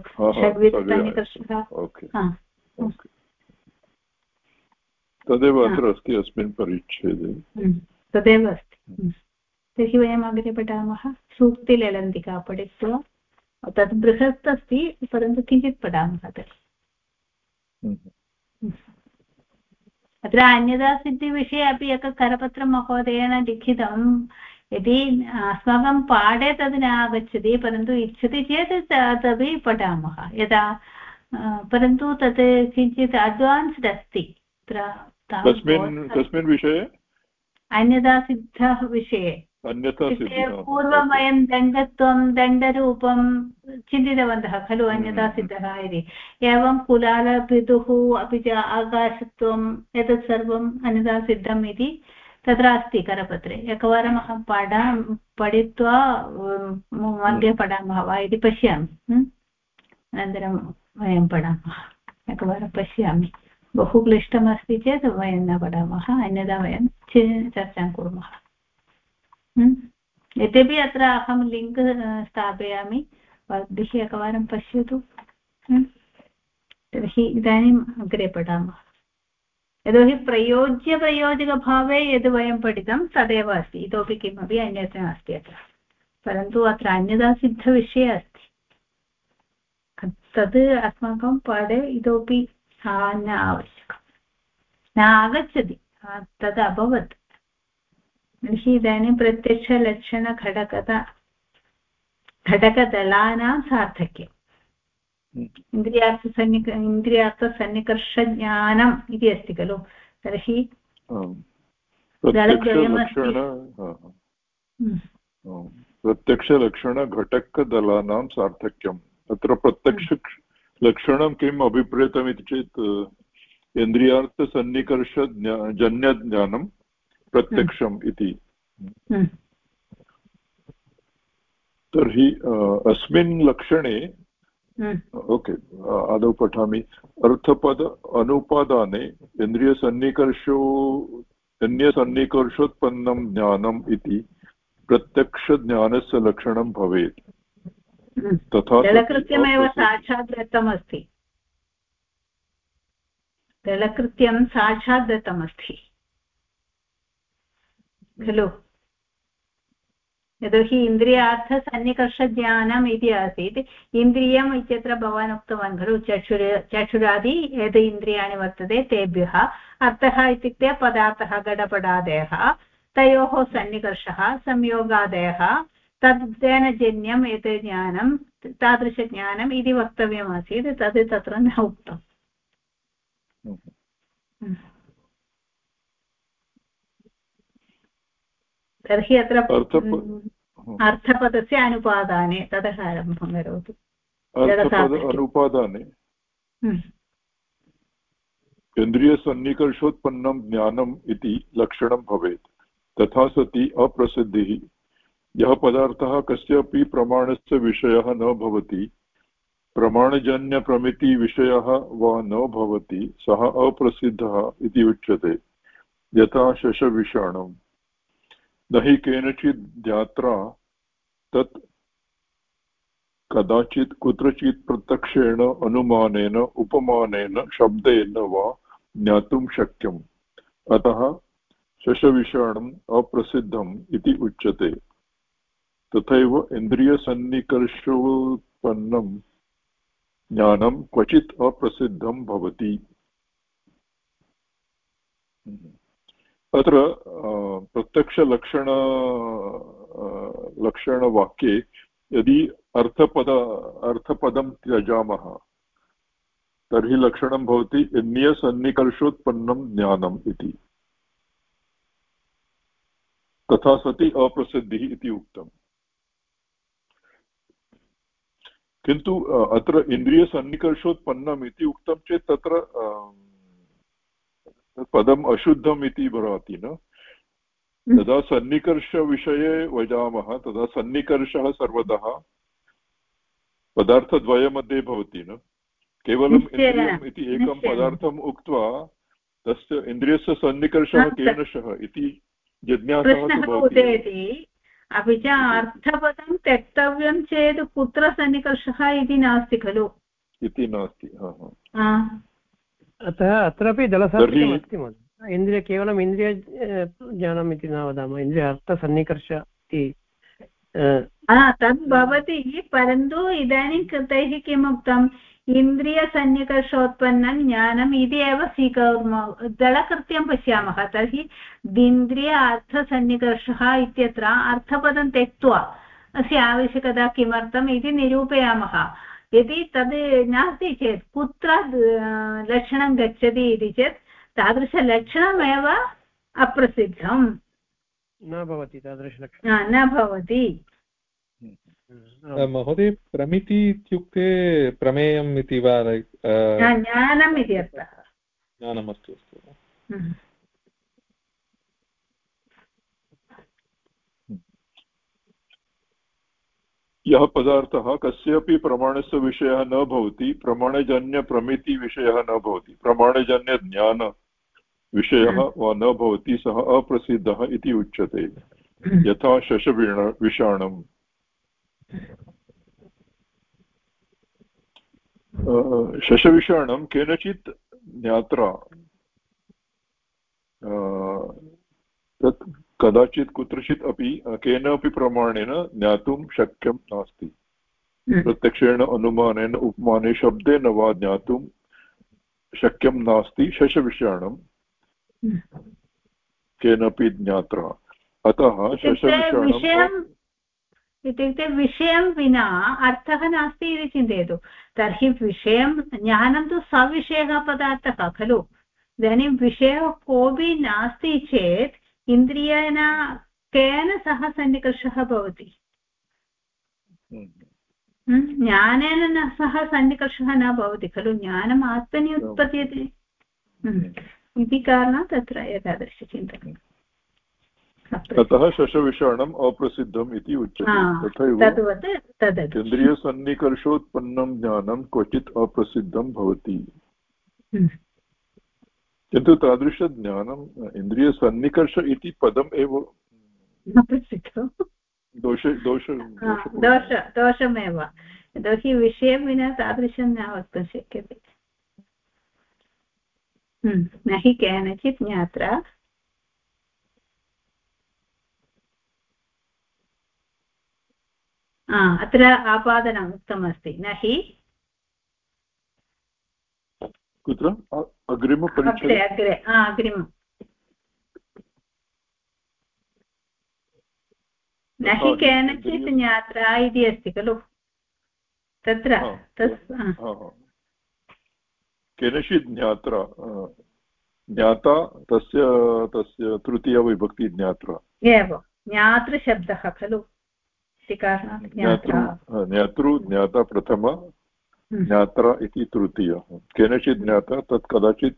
तदेव अत्र अस्ति अस्मिन् परिच्छेदे, तदेव अस्ति। तर्हि वयम् अग्रे पठामः। सूक्तिलेलन्तिका पठित्वा, तत् बृहत् अस्ति परन्तु किञ्चित् पठामः तर्हि। अत्र अन्यदा सिद्धिविषये अपि एकं करपत्रं महोदयेन लिखितं। यदि अस्माकं पाठे तद् न आगच्छति परन्तु इच्छति चेत् तदपि पठामः यदा, परन्तु तत् किञ्चित् अड्वान्स्ड् अस्ति। कस्मिन् विषये? अन्यदा सिद्धः विषये। पूर्वं वयं दण्डत्वं दण्डरूपं चिन्तितवन्तः खलु, अन्यथा सिद्धः इति। एवं कुलालपितुः अपि च आकाशत्वम्, एतत् सर्वम् अन्यथा सिद्धम् इति तत्र अस्ति करपत्रे। एकवारम् अहं पठित्वा मध्ये पठामः वा इति पश्यामि। अनन्तरं वयं पठामः। एकवारं पश्यामि। बहु क्लिष्टमस्ति चेत् वयं न पठामः, अन्यथा वयं चर्चां कुर्मः। यद्यपि अत्र अहं लिङ्क् स्थापयामि, भवद्भिः एकवारं पश्यतु। तर्हि इदानीम् अग्रे पठामः। यतोहि प्रयोज्यप्रयोजकभावे यद् वयं पठितं तदेव अस्ति, इतोपि किमपि अन्यत् नास्ति अत्र। परन्तु अत्र अन्यथा सिद्धविषये अस्ति, तद् अस्माकं पाठे इतोपि न आवश्यकं, न आगच्छति, तद् अभवत्। तर्हि इदानीं प्रत्यक्षलक्षणघटकदलानां सार्थक्यम्, इन्द्रियार्थसन्निकर्षज्ञानम् इति अस्ति खलु। तर्हि प्रत्यक्षलक्षणघटकदलानां सार्थक्यम्। अत्र प्रत्यक्षलक्षणं किम् अभिप्रेतमिति चेत् इन्द्रियार्थसन्निकर्षजन्यज्ञानं प्रत्यक्षम् इति। तर्हि अस्मिन् लक्षणे आदौ पठामि। अर्थपद अनुपादाने अन्यसन्निकर्षोत्पन्नं ज्ञानम् इति प्रत्यक्षज्ञानस्य लक्षणं भवेत्। तथा दलकृत्यमेव साक्षात् दत्तमस्ति, दलकृत्यं साक्षात् दत्तमस्ति खलु। यतोहि इन्द्रियार्थसन्निकर्षज्ञानम् इति आसीत्। इन्द्रियम् इत्यत्र भवान् उक्तवान् खलु, चक्षुरादि यद् इन्द्रियाणि वर्तते तेभ्यः। अर्थः इत्युक्ते पदार्थः, घटपटादयः, तयोः सन्निकर्षः, संयोगादयः, तद् जन्यम् एतत् ज्ञानं, तादृशज्ञानम् इति वक्तव्यमासीत्, तद् तत्र न उक्तम्। तर्हि अत्र अर्थपदस्य अनुपादाने ततः आरम्भं करोतु। अनुपादाने इन्द्रियसन्निकर्षोत्पन्नं ज्ञानम् इति लक्षणं भवेत्। तथा सति अप्रसिद्धिः, यः पदार्थः कस्यापि प्रमाणस्य विषयः न भवति, प्रमाणजन्यप्रमितिविषयः वा न भवति, सः अप्रसिद्धः इति उच्यते। यथा शशविषाणम्, न हि केनचित् ज्ञात्रा तत् कदाचित् कुत्रचित् प्रत्यक्षेण अनुमानेन उपमानेन शब्देन वा ज्ञातुं शक्यम्। अतः शशविषाणम् अप्रसिद्धम् इति उच्यते। तथैव इन्द्रियसन्निकर्षोत्पन्नं ज्ञानं क्वचित् अप्रसिद्धं भवति। अत्र लक्षणवाक्ये यदि अर्थपदं त्यजामः तर्हि लक्षणं भवति इन्द्रियसन्निकर्षोत्पन्नं ज्ञानम् इति। तथा सति अप्रसिद्धिः इति उक्तम्। किन्तु अत्र इन्द्रियसन्निकर्षोत्पन्नम् इति उक्तं चेत् तत्र पदम् अशुद्धम् इति भवति न। यदा सन्निकर्षविषये वदामः तदा सन्निकर्षः सर्वतः पदार्थद्वयमध्ये भवति न। केवलम् इन्द्रियम् इति एकं पदार्थम् उक्त्वा तस्य इन्द्रियस्य सन्निकर्षः केन सह इति जिज्ञासा भवति। अपि च अर्थपदं त्यक्तव्यं चेत् कुत्र सन्निकर्षः इति नास्ति खलु इति नास्ति। अतः अत्रापि जलसाध्यम् अस्ति महोदय। इन्द्रिय केवलम् इन्द्रियज्ञानम् इति न वदामः, इन्द्रिय अर्थसन्निकर्ष इति तद् भवति। परन्तु इदानीं तैः किम् उक्तम्, इन्द्रियसन्निकर्षोत्पन्नं ज्ञानम् इति एव स्वीकुर्मः। दलकृत्यं पश्यामः तर्हि इन्द्रिय अर्थसन्निकर्षः इत्यत्र अर्थपदं त्यक्त्वा अस्य आवश्यकता किमर्थम् इति निरूपयामः। यदि तद् नास्ति चेत् कुत्र लक्षणं गच्छति इति चेत् तादृशलक्षणमेव अप्रसिद्धं न भवति, तादृशलक्षणं न भवति। महोदय, प्रमिति इत्युक्ते प्रमेयम् इति वा? ज्ञानम् इति अर्थः। ज्ञानम्, अस्तु अस्तु। यः पदार्थः कस्यापि प्रमाणस्य विषयः न भवति, प्रमाणजन्यप्रमितिविषयः न भवति, प्रमाणजन्यज्ञानविषयः वा न भवति, सः अप्रसिद्धः इति उच्यते। यथा शशविषाणम्। शशविषाणं केनचित् ज्ञात्रा तत् कदाचित् कुत्रचित् अपि केनापि प्रमाणेन ज्ञातुं शक्यं नास्ति। प्रत्यक्षेण अनुमानेन उपमाने शब्देन वा ज्ञातुं शक्यं नास्ति शशविषाणं केनापि ज्ञात्रा। अतः शशविषाणम् इत्युक्ते विषयं विना अर्थः नास्ति इति चिन्तयतु। तर्हि विषयं ज्ञानं तु सविषयः पदार्थः खलु। इदानीं विषयः कोऽपि नास्ति चेत् इन्द्रियेण केन सह सन्निकर्षः भवति? ज्ञानेन न सह सन्निकर्षः न भवति खलु। ज्ञानम् आत्मनि उत्पद्यते इति कारणात् तत्र एतादृशचिन्तनम्। अतः शशविषाणम् अप्रसिद्धम् इति उच्यते। तथैव इन्द्रियसन्निकर्षोत्पन्नं ज्ञानं क्वचित् अप्रसिद्धं भवति। किन्तु तादृशज्ञानम् इन्द्रियसन्निकर्ष इति पदम् एव दोषमेव। यतोहि विषयं विना तादृशं न वक्तुं शक्यते। न हि केनचित् ज्ञात्रा अत्र आपादनम् उक्तमस्ति। न हि कुत्र अग्रिमपरिच्छेदे अग्रिमं न हि केनचित् ज्ञात्रा इति अस्ति खलु तत्र। केनचित् ज्ञात्रा ज्ञाता तस्य तृतीया विभक्ति ज्ञात्रा एव ज्ञातृशब्दः खलु। ज्ञातृ ज्ञाता प्रथम, ज्ञात्रा इति तृतीय। केनचित् ज्ञाता तत् कदाचित्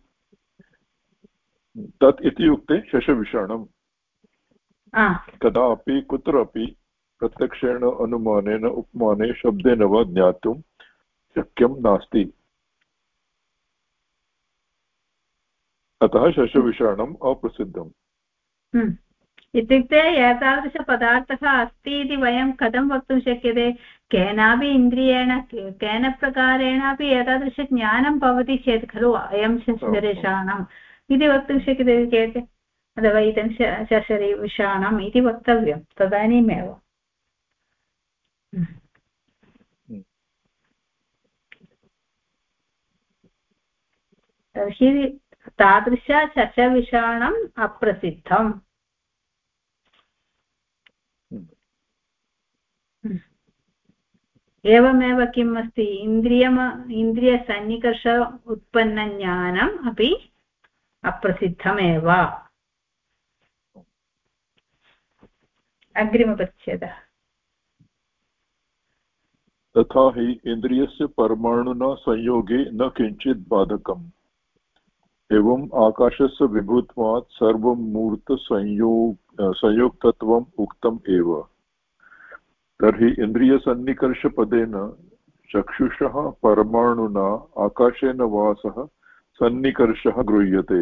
तत् इति उक्ते शशविषाणम् कदापि कुत्रापि प्रत्यक्षेण अनुमानेन उपमाने शब्देन वा ज्ञातुं शक्यं नास्ति। अतः शशविषाणम् अप्रसिद्धम्। इत्युक्ते एतादृशपदार्थः अस्ति इति वयं कथं वक्तुं शक्यते? केनापि इन्द्रियेण केन प्रकारेणापि एतादृशज्ञानं भवति चेत् खलु अयं शशविषाणम् इति वक्तुं शक्यते चेत् अथवा इदं शशरीविषाणम् इति वक्तव्यं तदानीमेव। तर्हि तादृशशशविषाणम् अप्रसिद्धम्। एवमेव किम् अस्ति, इन्द्रियसन्निकर्ष उत्पन्नज्ञानम् अपि अप्रसिद्धमेव। अग्रिमपरिच्छेदः। तथा हि इन्द्रियस्य परमाणुना संयोगे न किञ्चित् बाधकम्। एवम् आकाशस्य विभुत्वात् सर्वमूर्तसंयोक्तत्वम् उक्तम् एव। तर्हि इन्द्रियसन्निकर्षपदेन चक्षुषः परमाणुना आकाशेन वा सह सन्निकर्षः गृह्यते।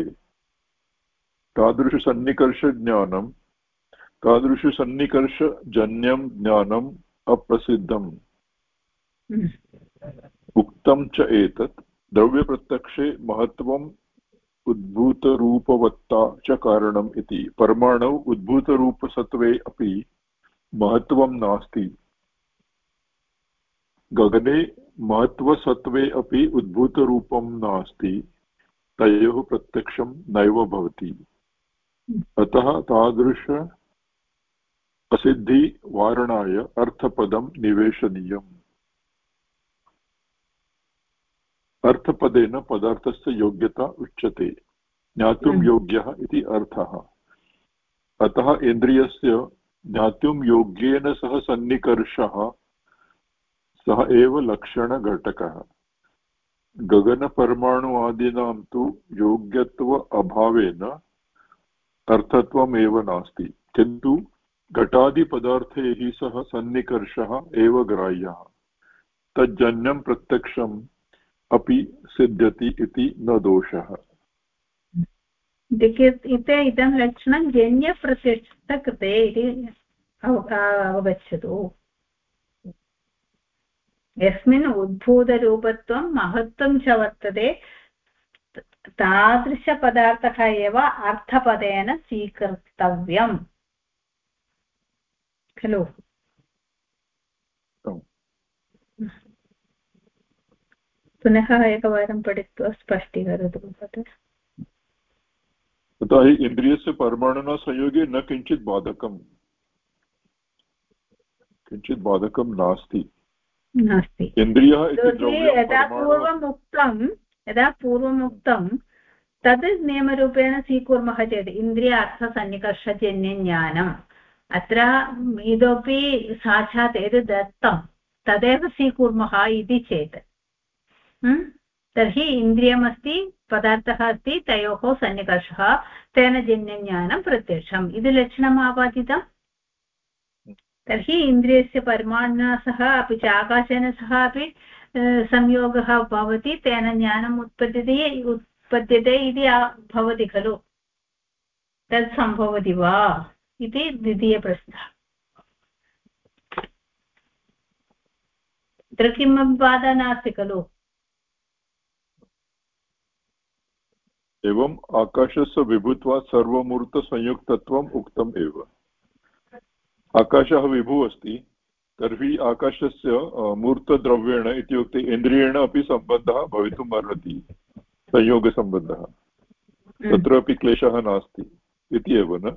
तादृशसन्निकर्षजन्यं ज्ञानम् अप्रसिद्धम्। उक्तं च एतत् द्रव्यप्रत्यक्षे महत्त्वम् उद्भूतरूपवत्ता च कारणम् इति। परमाणौ उद्भूतरूपसत्त्वे अपि महत्त्वं नास्ति। गगने महत्त्वसत्त्वे अपि उद्भूतरूपं नास्ति। तयोः प्रत्यक्षं नैव भवति। अतः तादृश असिद्धिवारणाय अर्थपदं निवेशनीयम्। अर्थपदेन पदार्थस्य योग्यता उच्यते। ज्ञातुं योग्यः इति अर्थः। अतः इन्द्रियस्य ज्ञातुं योग्येन सह सन्निकर्षः सः एव लक्षणघटकः। गगनपरमाणुआदीनां तु योग्यत्व अभावेन अर्थत्वमेव नास्ति, किन्तु घटादिपदार्थैः सह सन्निकर्षः एव ग्राह्यः। तज्जन्यं प्रत्यक्षम् अपि सिद्ध्यति इति न दोषः। इदं लक्षणं जन्यप्रत्यक्षकृते इति अवगच्छतु। यस्मिन् उद्भूतरूपत्वं महत्त्वं च वर्तते तादृशपदार्थः एव अर्थपदेन स्वीकर्तव्यम् खलु। पुनः एकवारं पठित्वा स्पष्टीकरोतु। तथा हि इन्द्रियस्य परमाणुना संयोगे न किञ्चित् बाधकम्। किञ्चित् बाधकं नास्ति। इन्द्रियः इति द्रव्यं यदा पूर्वम् उक्तं तद् नियमरूपेण स्वीकुर्मः चेत् इन्द्रिय अर्थसन्निकर्षजन्यज्ञानम् अत्र इतोपि साक्षात् यद् दत्तं तदेव स्वीकुर्मः इति चेत् तर्हि इन्द्रियमस्ति पदार्थः अस्ति तयोः सन्निकर्षः तेन जन्यज्ञानं प्रत्यक्षम् इति लक्षणम् आपादितम्। तर्हि इन्द्रियस्य परमाणुना सह अपि च आकाशेन सह अपि संयोगः भवति तेन ज्ञानम् उत्पद्यते इति भवति खलु। तत् सम्भवति वा इति द्वितीयप्रश्नः। अत्र किमपि बाधा नास्ति खलु। एवम् आकाशस्य विभुत्वात् सर्वमूर्तसंयुक्तत्वम् उक्तम् एव। आकाशः विभुः अस्ति, तर्हि आकाशस्य मूर्तद्रव्येण इत्युक्ते इन्द्रियेण अपि सम्बन्धः भवितुम् अर्हति, संयोगसम्बन्धः। तत्रापि क्लेशः नास्ति इति एव न।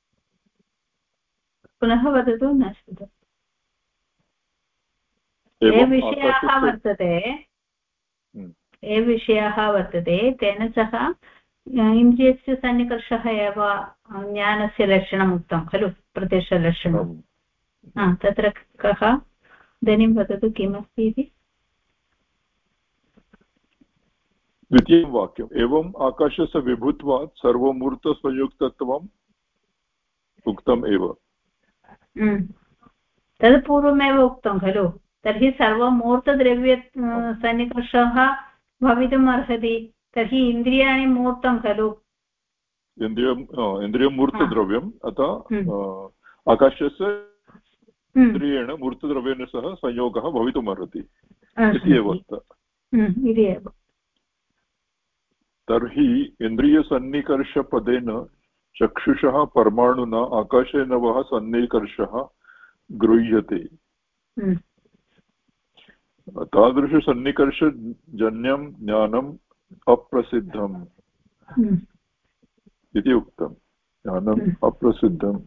पुनः वदतु। नास्ति ये विषयाः वर्तते तेन सह इन्द्रियस्य सन्निकर्षः एव ज्ञानस्य लक्षणम् उक्तं खलु, प्रत्यक्षलक्षणं। तत्र कः इदानीं वदतु किमस्ति इति। द्वितीयं वाक्यम् एवम् आकाशस्य विभुत्वात् सर्वमूर्तसंयुक्तत्वम् उक्तम् एव। तद् पूर्वमेव उक्तं खलु। तर्हि सर्वमूर्तद्रव्य सन्निकर्षः भवितुम् अर्हति। तर्हि इन्द्रियाणि मूर्तं खलु। इन्द्रियं मूर्तद्रव्यम्, अतः आकाशस्य इन्द्रियेण मूर्तद्रव्येण सह संयोगः भवितुम् अर्हति इति एव। तर्हि इन्द्रियसन्निकर्षपदेन चक्षुषः परमाणुना आकाशेनवः सन्निकर्षः गृह्यते तादृशसन्निकर्षजन्यं ज्ञानम् अप्रसिद्धम् इति उक्तं। ज्ञानम् अप्रसिद्धम्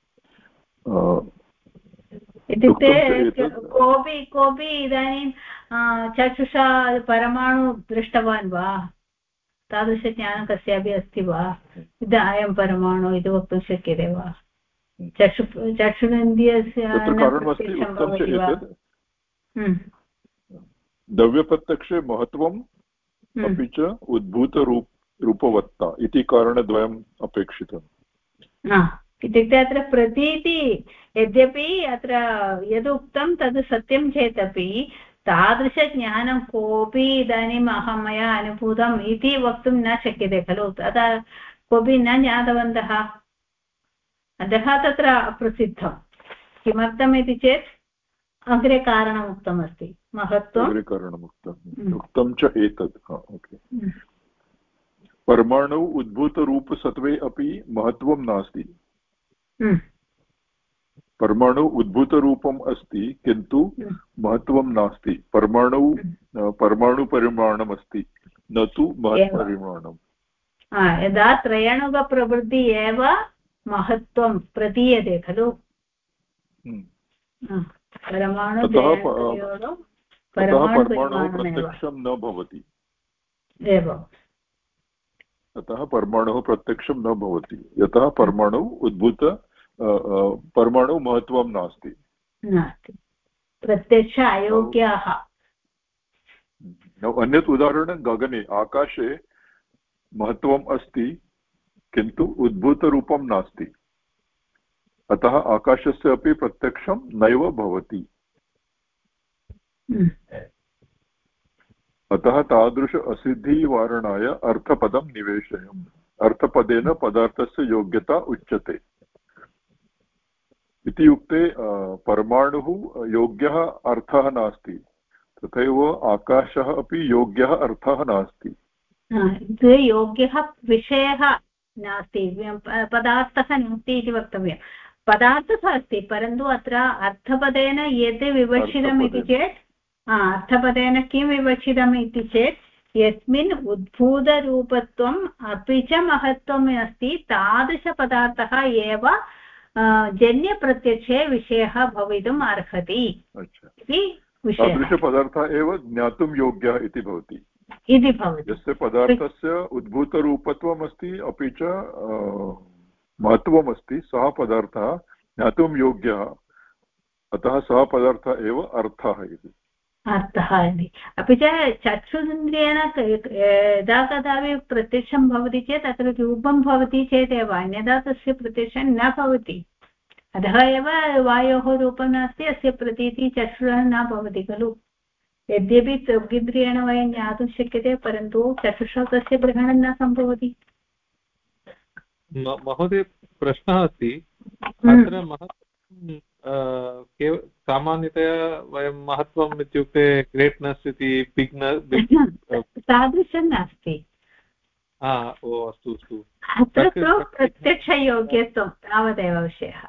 इत्युक्ते कोऽपि इदानीं चक्षुषा परमाणु दृष्टवान् वा? तादृशज्ञानं कस्यापि अस्ति वा? अयं परमाणु इति वक्तुं शक्यते वा? चक्षुरेन्द्रियस्य द्रव्यप्रत्यक्षे महत्त्वम् अपि च उद्भूतरूपवत्ता इति कारणद्वयम् अपेक्षितम्। इत्युक्ते अत्र प्रतीति यद्यपि अत्र यदुक्तं तद् सत्यं चेदपि तादृशज्ञानं कोऽपि इदानीम् मया अनुभूतम् इति वक्तुं न शक्यते खलु। तदा कोऽपि न ज्ञातवन्तः, अतः तत्र अप्रसिद्धं। किमर्थम् इति चेत् अग्रे कारणम् उक्तमस्ति, महत्त्वम् उक्तं च एतत्। परमाणु उद्भूतरूपसत्त्वे अपि महत्त्वं नास्ति। परमाणु उद्भूतरूपम् अस्ति किन्तु महत्त्वं नास्ति। परमाणुपरिमाणमस्ति न तु महत्परिमाणम्। यदा त्रयणुकप्रवृत्ति एव महत्त्वं प्रतीयते खलु। परमाणु प्रत्यक्षं न भवति एवम्। अतः परमाणुः प्रत्यक्षं न भवति यतः परमाणु महत्त्वं नास्ति। प्रत्यक्ष अयोग्याः। अन्यत् उदाहरणं गगने आकाशे महत्त्वम् अस्ति किन्तु उद्भूतरूपं नास्ति, अतः आकाशस्य अपि प्रत्यक्षं नैव भवति। अतः तादृश असिद्धिवारणाय अर्थपदं निवेशयम्। अर्थपदेन पदार्थस्य योग्यता उच्यते। इति युक्ते परमाणुः योग्यः अर्थः नास्ति, तथैव आकाशः अपि योग्यः अर्थः नास्ति। योग्यः विषयः नास्ति, पदार्थः नास्ति इति वक्तव्यं। पदार्थः अस्ति परन्तु अत्र अर्थपदेन यद् विवक्षितम् इति चेत् अर्थपदेन किं विवक्षितम् इति चेत् यस्मिन् उद्भूतरूपत्वम् अपि च महत्त्वम् अस्ति तादृशपदार्थः एव जन्यप्रत्यक्षे विषयः भवितुम् अर्हति इति विषयः। तादृशपदार्थः एव ज्ञातुं योग्यः इति भवति। यस्य पदार्थस्य उद्भूतरूपत्वम् अस्ति अपि च महत्त्वम् अस्ति सः पदार्थः ज्ञातुं योग्यः, अतः सः पदार्थः एव अर्थः इति। अपि च चक्षुरिन्द्रियेण यदा कदापि प्रत्यक्षं भवति चेत् अत्र रूपं भवति चेदेव, अन्यथा तस्य प्रत्यक्षं न भवति। अतः एव वायोः रूपं नास्ति, अस्य प्रतीतिः चक्षुरः न भवति खलु। यद्यपि त्वगिन्द्रियेण वयं ज्ञातुं शक्यते परन्तु चक्षुषा तस्य ग्रहणं न सम्भवति। महोदय प्रश्नः अस्ति अत्र सामान्यतया वयं महत्त्वम् इत्युक्ते ग्रेट्नेस् इति बिग्नेस् तादृशं नास्ति। अस्तु अस्तु। अत्र तु प्रत्यक्षयोग्यत्वं तावदेव विषयः।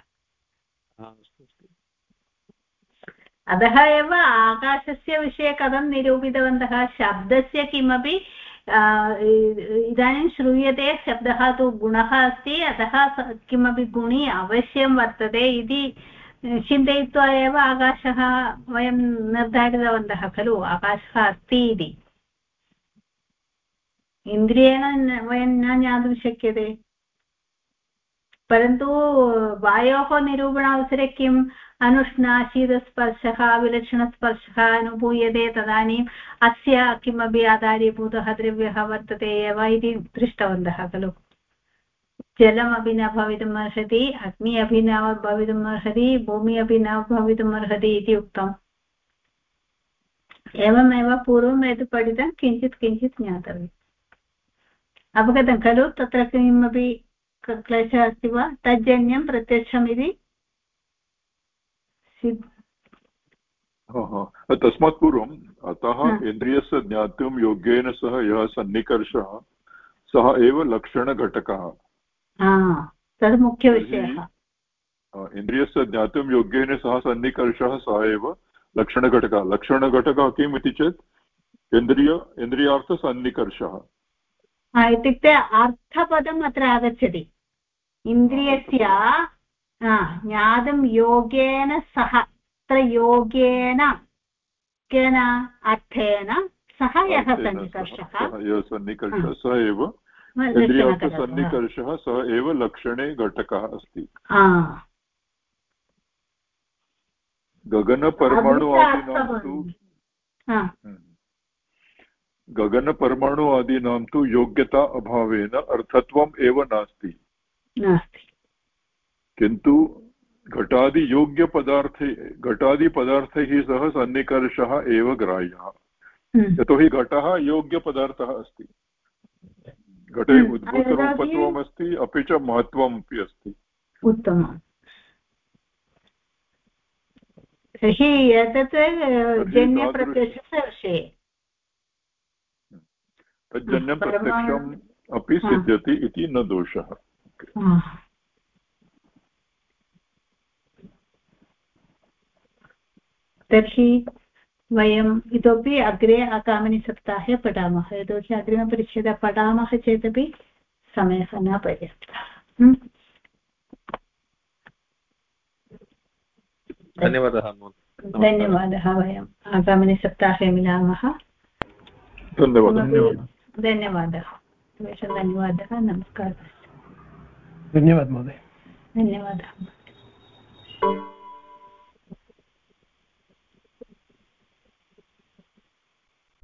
अतः एव आकाशस्य विषये कथं निरूपितवन्तः, शब्दस्य किमपि इदानीं श्रूयते शब्दः तु गुणः अस्ति, अतः किमपि गुणी अवश्यं वर्तते इति चिन्तयित्वा एव आकाशः वयं निर्धारितवन्तः खलु, आकाशः अस्ति इति। इन्द्रियेण वयं न ज्ञातुं शक्यते। परन्तु वायोः निरूपणावसरे किम् अनुष्णा शीतस्पर्शः विलक्षणस्पर्शः अनुभूयते, तदानीम् अस्य किमपि आधारीभूतः द्रव्यः वर्तते एव इति दृष्टवन्तः खलु। जलमपि न भवितुम् अर्हति, अग्नि अपि न भवितुम् अर्हति, भूमि अपि न भवितुम् अर्हति इति उक्तम्। एवमेव पूर्वं यद् पठितं किञ्चित् किञ्चित् ज्ञातव्यम्। अवगतं खलु? तत्र किमपि क्लेशः अस्ति वा? तज्जन्यं प्रत्यक्षम् इति तस्मात् पूर्वम् अतः इन्द्रियस्य ज्ञातुं योग्येन सह यः सन्निकर्षः सः एव लक्षणघटकः। तद् मुख्यविषयः। इन्द्रियस्य ज्ञातुं योग्येन सह सन्निकर्षः सः एव लक्षणघटकः। लक्षणघटकः किम् इति चेत् इन्द्रियार्थसन्निकर्षः। इत्युक्ते अर्थपदम् अत्र आगच्छति। इन्द्रियस्य ज्ञातुं योगेन सह, अत्र योगेन केन अर्थेन सः यः सन्निकर्षः सः एव इन्द्रियार्थसन्निकर्षः, सः एव लक्षणे घटकः अस्ति। गगनपरमाणु आदीनां तु योग्यता अभावेन अर्थत्वम् एव नास्ति, किन्तु घटादिपदार्थैः सह सन्निकर्षः एव ग्राह्यः। यतोहि घटः योग्यपदार्थः अस्ति, घटे उद्भूतरूपत्वम् अस्ति, अपि च महत्त्वम् अपि अस्ति। उत्तमम्। तर्हि एतत् जन्यप्रत्यक्षस्य विषये तज्जन्यं प्रत्यक्षम् अपि सिद्ध्यति इति न दोषः। तर्हि वयम् इतोपि अग्रे आगामिनि सप्ताहे पठामः, यतोहि अग्रिमपरिच्छेदं पठामः चेदपि समयः न पर्याप्तः। धन्यवादः। वयम् आगामिनि सप्ताहे मिलामः। धन्यवादः। धन्यवादः। नमस्कारः। धन्यवादः महोदय। धन्यवादः।